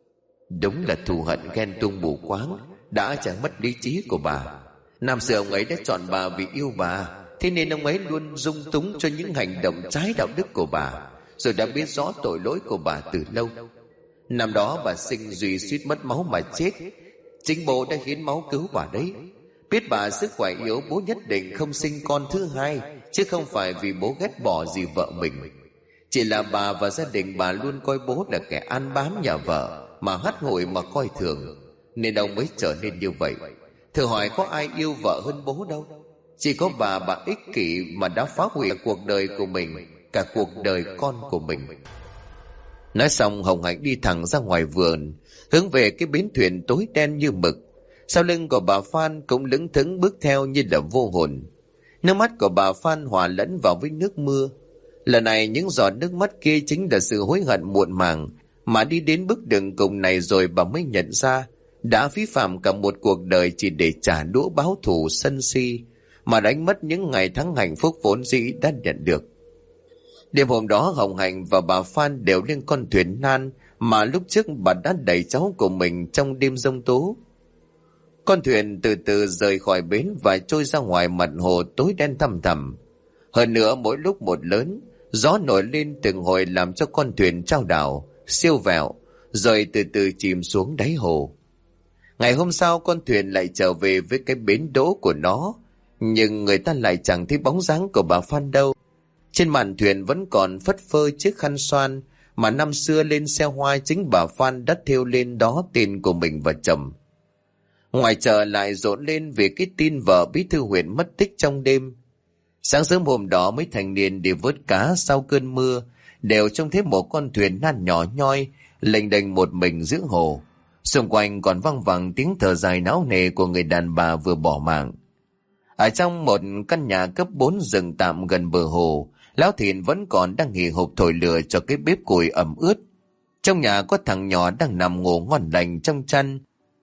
Đúng là thù hận ghen tuông mù quáng đã chẳng mất lý trí của bà. Năm xưa ông ấy đã chọn bà vì yêu bà, thế nên ông ấy luôn dung túng cho những hành động trái đạo đức của bà, rồi đã biết rõ tội lỗi của bà từ lâu. Năm đó bà Sinh Duy suýt mất máu mà chết, chính bố đã hiến máu cứu bà đấy. Biết bà sức khỏe yếu, bố nhất định không sinh con thứ hai, chứ không phải vì bố ghét bỏ gì vợ mình. Chỉ là bà và gia đình bà luôn coi bố là kẻ ăn bám nhà vợ, mà hắt hủi mà coi thường, nên ông mới trở nên như vậy. Thử hỏi có ai yêu vợ hơn bố đâu. Chỉ có bà ích kỷ mà đã phá hủy cuộc đời của mình, cả cuộc đời con của mình. Nói xong, Hồng Hạnh đi thẳng ra ngoài vườn, hướng về cái bến thuyền tối đen như mực. Sau lưng của bà Phan cũng lững thững bước theo như là vô hồn. Nước mắt của bà Phan hòa lẫn vào với nước mưa. Lần này những giọt nước mắt kia chính là sự hối hận muộn màng, mà đi đến bước đường cùng này rồi bà mới nhận ra đã phí phạm cả một cuộc đời chỉ để trả đũa báo thù sân si, mà đánh mất những ngày tháng hạnh phúc vốn dĩ đã nhận được. Đêm hôm đó, Hồng Hạnh và bà Phan đều lên con thuyền nan mà lúc trước bà đã đẩy cháu của mình trong đêm giông tố. Con thuyền từ từ rời khỏi bến và trôi ra ngoài mặt hồ tối đen thăm thẳm. Hơn nữa, mỗi lúc một lớn, gió nổi lên từng hồi làm cho con thuyền chao đảo, siêu vẹo, rồi từ từ chìm xuống đáy hồ. Ngày hôm sau, con thuyền lại trở về với cái bến đỗ của nó, nhưng người ta lại chẳng thấy bóng dáng của bà Phan đâu. Trên màn thuyền vẫn còn phất phơ chiếc khăn xoan mà năm xưa lên xe hoa chính bà Phan đã thêu lên đó tên của mình và chồng. Ngoài chợ lại rộn lên vì cái tin vợ bí thư huyện mất tích trong đêm. Sáng sớm hôm đó, mấy thanh niên đi vớt cá sau cơn mưa đều trông thấy một con thuyền nan nhỏ nhoi lênh đênh một mình giữa hồ. Xung quanh còn văng vẳng tiếng thở dài não nề của người đàn bà vừa bỏ mạng. Ở trong một căn nhà cấp 4 dựng tạm gần bờ hồ, Lão Thìn vẫn còn đang hì hục thổi lửa cho cái bếp củi ẩm ướt. Trong nhà có thằng nhỏ đang nằm ngủ ngon lành trong chăn.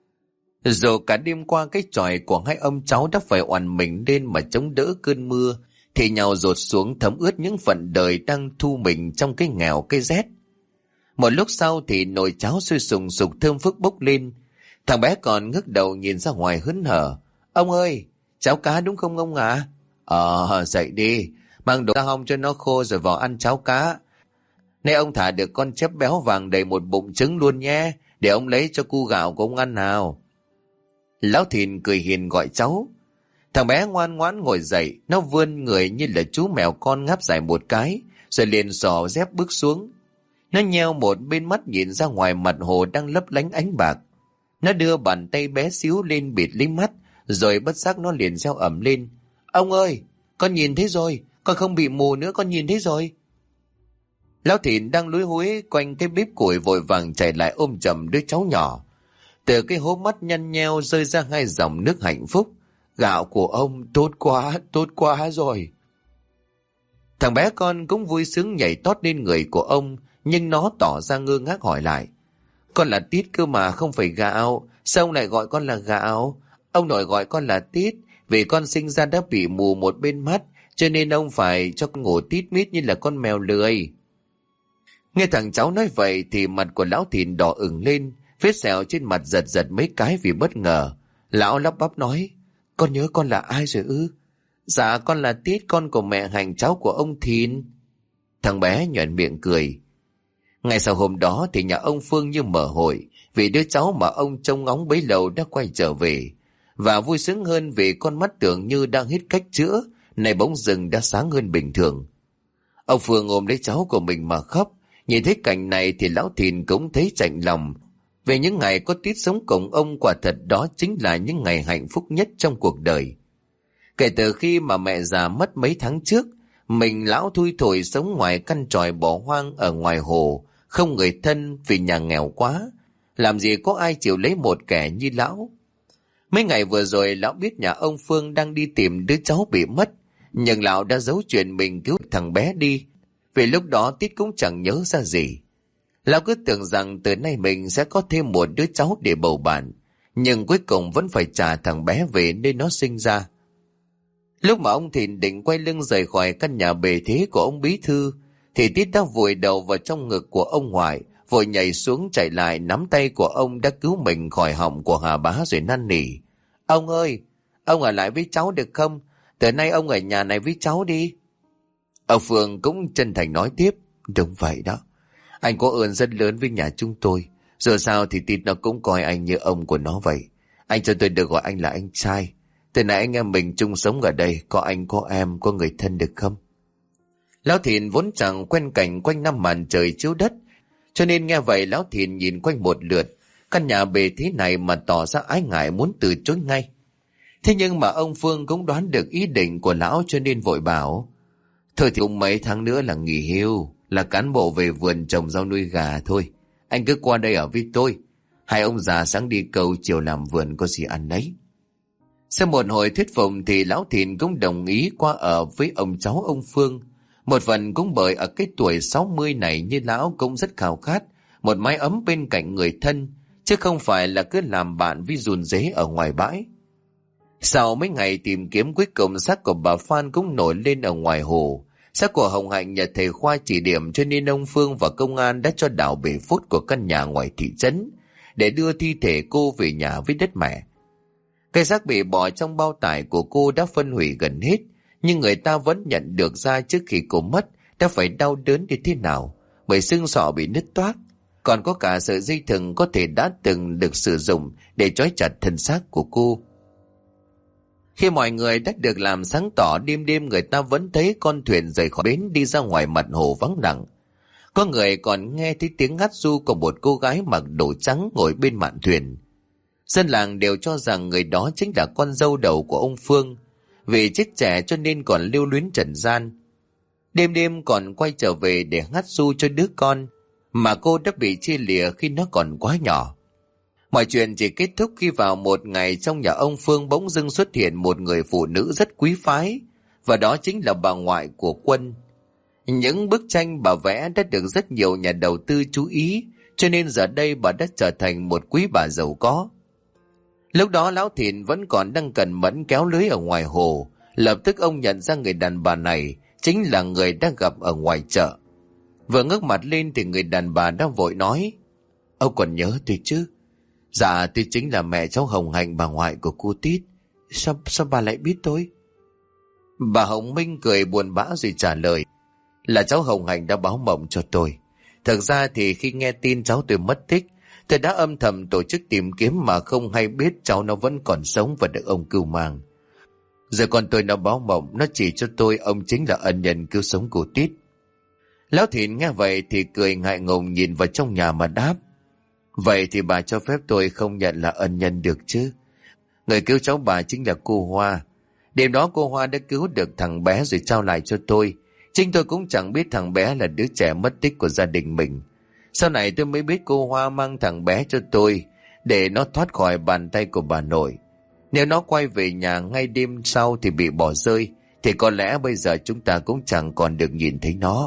Dù cả đêm qua cái chòi của hai ông cháu đã phải oằn mình lên mà chống đỡ cơn mưa, thì nhào dột xuống thấm ướt những phận đời đang thu mình trong cái nghèo cái rét. Một lúc sau thì nồi cháo sôi sùng sục thơm phức bốc lên. Thằng bé còn ngước đầu nhìn ra ngoài hớn hở. Ông ơi, cháo cá đúng không ông ạ? Dậy đi, mang đồ ra hong cho nó khô rồi vào ăn cháo cá. Nay ông thả được con chép béo vàng đầy một bụng trứng luôn nhé, để ông lấy cho cu gạo của ông ăn nào. Lão Thìn cười hiền gọi cháu. Thằng bé ngoan ngoãn ngồi dậy, nó vươn người như là chú mèo con ngáp dài một cái, rồi liền xỏ dép bước xuống. Nó nheo một bên mắt nhìn ra ngoài mặt hồ đang lấp lánh ánh bạc. Nó đưa bàn tay bé xíu lên bịt lấy mắt, rồi bất giác nó liền reo ẩm lên. Ông ơi, con nhìn thấy rồi, con không bị mù nữa, con nhìn thấy rồi. Lão Thìn đang lúi húi quanh cái bếp củi vội vàng chạy lại ôm chầm đứa cháu nhỏ. Từ cái hố mắt nhăn nheo rơi ra hai dòng nước hạnh phúc. Gạo của ông tốt quá rồi. Thằng bé con cũng vui sướng nhảy tót lên người của ông, nhưng nó tỏ ra ngơ ngác hỏi lại. Con là Tít cơ mà, không phải gạo. Sao ông lại gọi con là gạo? Ông nội gọi con là Tít vì con sinh ra đã bị mù một bên mắt, cho nên ông phải cho con ngủ tít mít như là con mèo lười. Nghe thằng cháu nói vậy thì mặt của lão Thìn đỏ ửng lên, vết sẹo trên mặt giật giật mấy cái vì bất ngờ. Lão lắp bắp nói, con nhớ con là ai rồi ư? Dạ con là Tít, con của mẹ Hành, cháu của ông Thìn. Thằng bé nhoẻn miệng cười. Ngay sau hôm đó thì nhà ông Phương như mở hội, vì đứa cháu mà ông trông ngóng bấy lâu đã quay trở về, và vui sướng hơn vì con mắt tưởng như đang hết cách chữa, này bỗng dưng đã sáng hơn bình thường. Ông Phương ôm lấy cháu của mình mà khóc. Nhìn thấy cảnh này thì lão Thìn cũng thấy chạnh lòng. Về những ngày có Tít sống cùng ông, quả thật đó chính là những ngày hạnh phúc nhất trong cuộc đời. Kể từ khi mà mẹ già mất mấy tháng trước, mình lão thui thủi sống ngoài căn tròi bỏ hoang ở ngoài hồ, không người thân vì nhà nghèo quá. Làm gì có ai chịu lấy một kẻ như lão. Mấy ngày vừa rồi lão biết nhà ông Phương đang đi tìm đứa cháu bị mất, nhưng lão đã giấu chuyện mình cứu thằng bé đi, vì lúc đó Tít cũng chẳng nhớ ra gì. Lão cứ tưởng rằng từ nay mình sẽ có thêm một đứa cháu để bầu bạn, nhưng cuối cùng vẫn phải trả thằng bé về nơi nó sinh ra. Lúc mà ông Thìn định quay lưng rời khỏi căn nhà bề thế của ông bí thư, thì Tít đã vùi đầu vào trong ngực của ông ngoại, vội nhảy xuống chạy lại nắm tay của ông đã cứu mình khỏi họng của Hà Bá rồi năn nỉ. Ông ơi, ông ở lại với cháu được không? Từ nay ông ở nhà này với cháu đi. Ông Phương cũng chân thành nói tiếp. Đúng vậy đó. Anh có ơn rất lớn với nhà chúng tôi. Dù sao thì Tít nó cũng coi anh như ông của nó vậy. Anh cho tôi được gọi anh là anh trai. Từ nay anh em mình chung sống ở đây. Có anh, có em, có người thân được không? Lão Thìn vốn chẳng quen cảnh quanh năm màn trời chiếu đất. Cho nên nghe vậy Lão Thìn nhìn quanh một lượt. Căn nhà bề thế này mà tỏ ra ái ngại muốn từ chối ngay. Thế nhưng mà ông Phương cũng đoán được ý định của lão cho nên vội bảo. Thôi thì cũng mấy tháng nữa là nghỉ hưu, là cán bộ về vườn trồng rau nuôi gà thôi. Anh cứ qua đây ở với tôi. Hai ông già sáng đi câu, chiều làm vườn, có gì ăn đấy. Sau một hồi thuyết phục thì Lão Thìn cũng đồng ý qua ở với ông cháu ông Phương. Một phần cũng bởi ở cái tuổi 60 này như lão cũng rất khao khát một mái ấm bên cạnh người thân, chứ không phải là cứ làm bạn với run rế ở ngoài bãi. Sau mấy ngày tìm kiếm, cuối cùng xác của bà Phan cũng nổi lên ở ngoài hồ. Xác của Hồng Hạnh nhờ thầy Khoa chỉ điểm, cho nên ông Phương và công an đã cho đào bể phốt của căn nhà ngoài thị trấn để đưa thi thể cô về nhà với đất mẹ. Cái xác bị bỏ trong bao tải của cô đã phân hủy gần hết, nhưng người ta vẫn nhận được ra trước khi cô mất đã phải đau đớn đến thế nào, bởi xương sọ bị nứt toác, còn có cả sợi dây thừng có thể đã từng được sử dụng để trói chặt thân xác của cô. Khi mọi người đã được làm sáng tỏ, đêm đêm người ta vẫn thấy con thuyền rời khỏi bến đi ra ngoài mặt hồ vắng lặng. Có người còn nghe thấy tiếng hát ru của một cô gái mặc đồ trắng ngồi bên mạn thuyền. Dân làng đều cho rằng người đó chính là con dâu đầu của ông Phương, vì chết trẻ cho nên còn lưu luyến trần gian. Đêm đêm còn quay trở về để hát ru cho đứa con mà cô đã bị chia lìa khi nó còn quá nhỏ. Mọi chuyện chỉ kết thúc khi vào một ngày trong nhà ông Phương bỗng dưng xuất hiện một người phụ nữ rất quý phái, và đó chính là bà ngoại của Quân. Những bức tranh bà vẽ đã được rất nhiều nhà đầu tư chú ý, cho nên giờ đây bà đã trở thành một quý bà giàu có. Lúc đó Lão Thìn vẫn còn đang cẩn mẫn kéo lưới ở ngoài hồ. Lập tức ông nhận ra người đàn bà này chính là người đã gặp ở ngoài chợ. Vừa ngước mặt lên thì người đàn bà đã vội nói: Ông còn nhớ tôi chứ? Dạ, tôi chính là mẹ cháu Hồng Hạnh, bà ngoại của cô Tít. Sao bà lại biết tôi? Bà Hồng Minh cười buồn bã rồi trả lời: Là cháu Hồng Hạnh đã báo mộng cho tôi. Thực ra thì khi nghe tin cháu tôi mất tích, tôi đã âm thầm tổ chức tìm kiếm mà không hay biết cháu nó vẫn còn sống và được ông cưu mang. Giờ con tôi nó báo mộng, nó chỉ cho tôi ông chính là ân nhân cứu sống của Tít. Lão Thìn nghe vậy thì cười ngại ngùng nhìn vào trong nhà mà đáp: Vậy thì bà cho phép tôi không nhận là ân nhân được chứ? Người cứu cháu bà chính là cô Hoa. Đêm đó cô Hoa đã cứu được thằng bé rồi trao lại cho tôi. Chính tôi cũng chẳng biết thằng bé là đứa trẻ mất tích của gia đình mình. Sau này tôi mới biết cô Hoa mang thằng bé cho tôi để nó thoát khỏi bàn tay của bà nội. Nếu nó quay về nhà ngay đêm sau thì bị bỏ rơi, thì có lẽ bây giờ chúng ta cũng chẳng còn được nhìn thấy nó.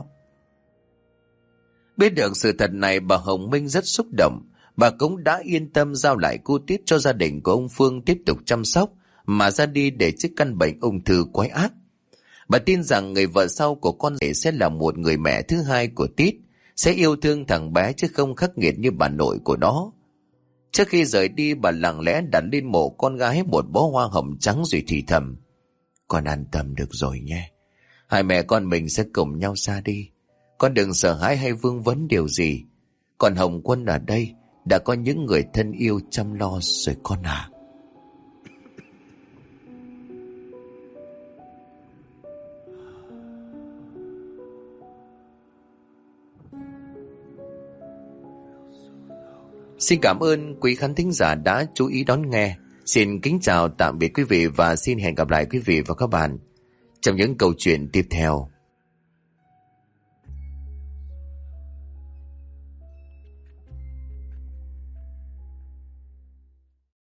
Biết được sự thật này, bà Hồng Minh rất xúc động. Bà cũng đã yên tâm giao lại cô Tít cho gia đình của ông Phương tiếp tục chăm sóc, mà ra đi để trước căn bệnh ung thư quái ác. Bà tin rằng người vợ sau của con rể sẽ là một người mẹ thứ hai của Tít, sẽ yêu thương thằng bé chứ không khắc nghiệt như bà nội của nó. Trước khi rời đi, bà lặng lẽ đặt lên mộ con gái một bó hoa hồng trắng rồi thì thầm: Con an tâm được rồi nhé. Hai mẹ con mình sẽ cùng nhau ra đi. Con đừng sợ hãi hay vương vấn điều gì. Còn Hồng Quân ở đây đã có những người thân yêu chăm lo rồi con à. Xin cảm ơn quý khán thính giả đã chú ý đón nghe. Xin kính chào tạm biệt quý vị và xin hẹn gặp lại quý vị và các bạn trong những câu chuyện tiếp theo.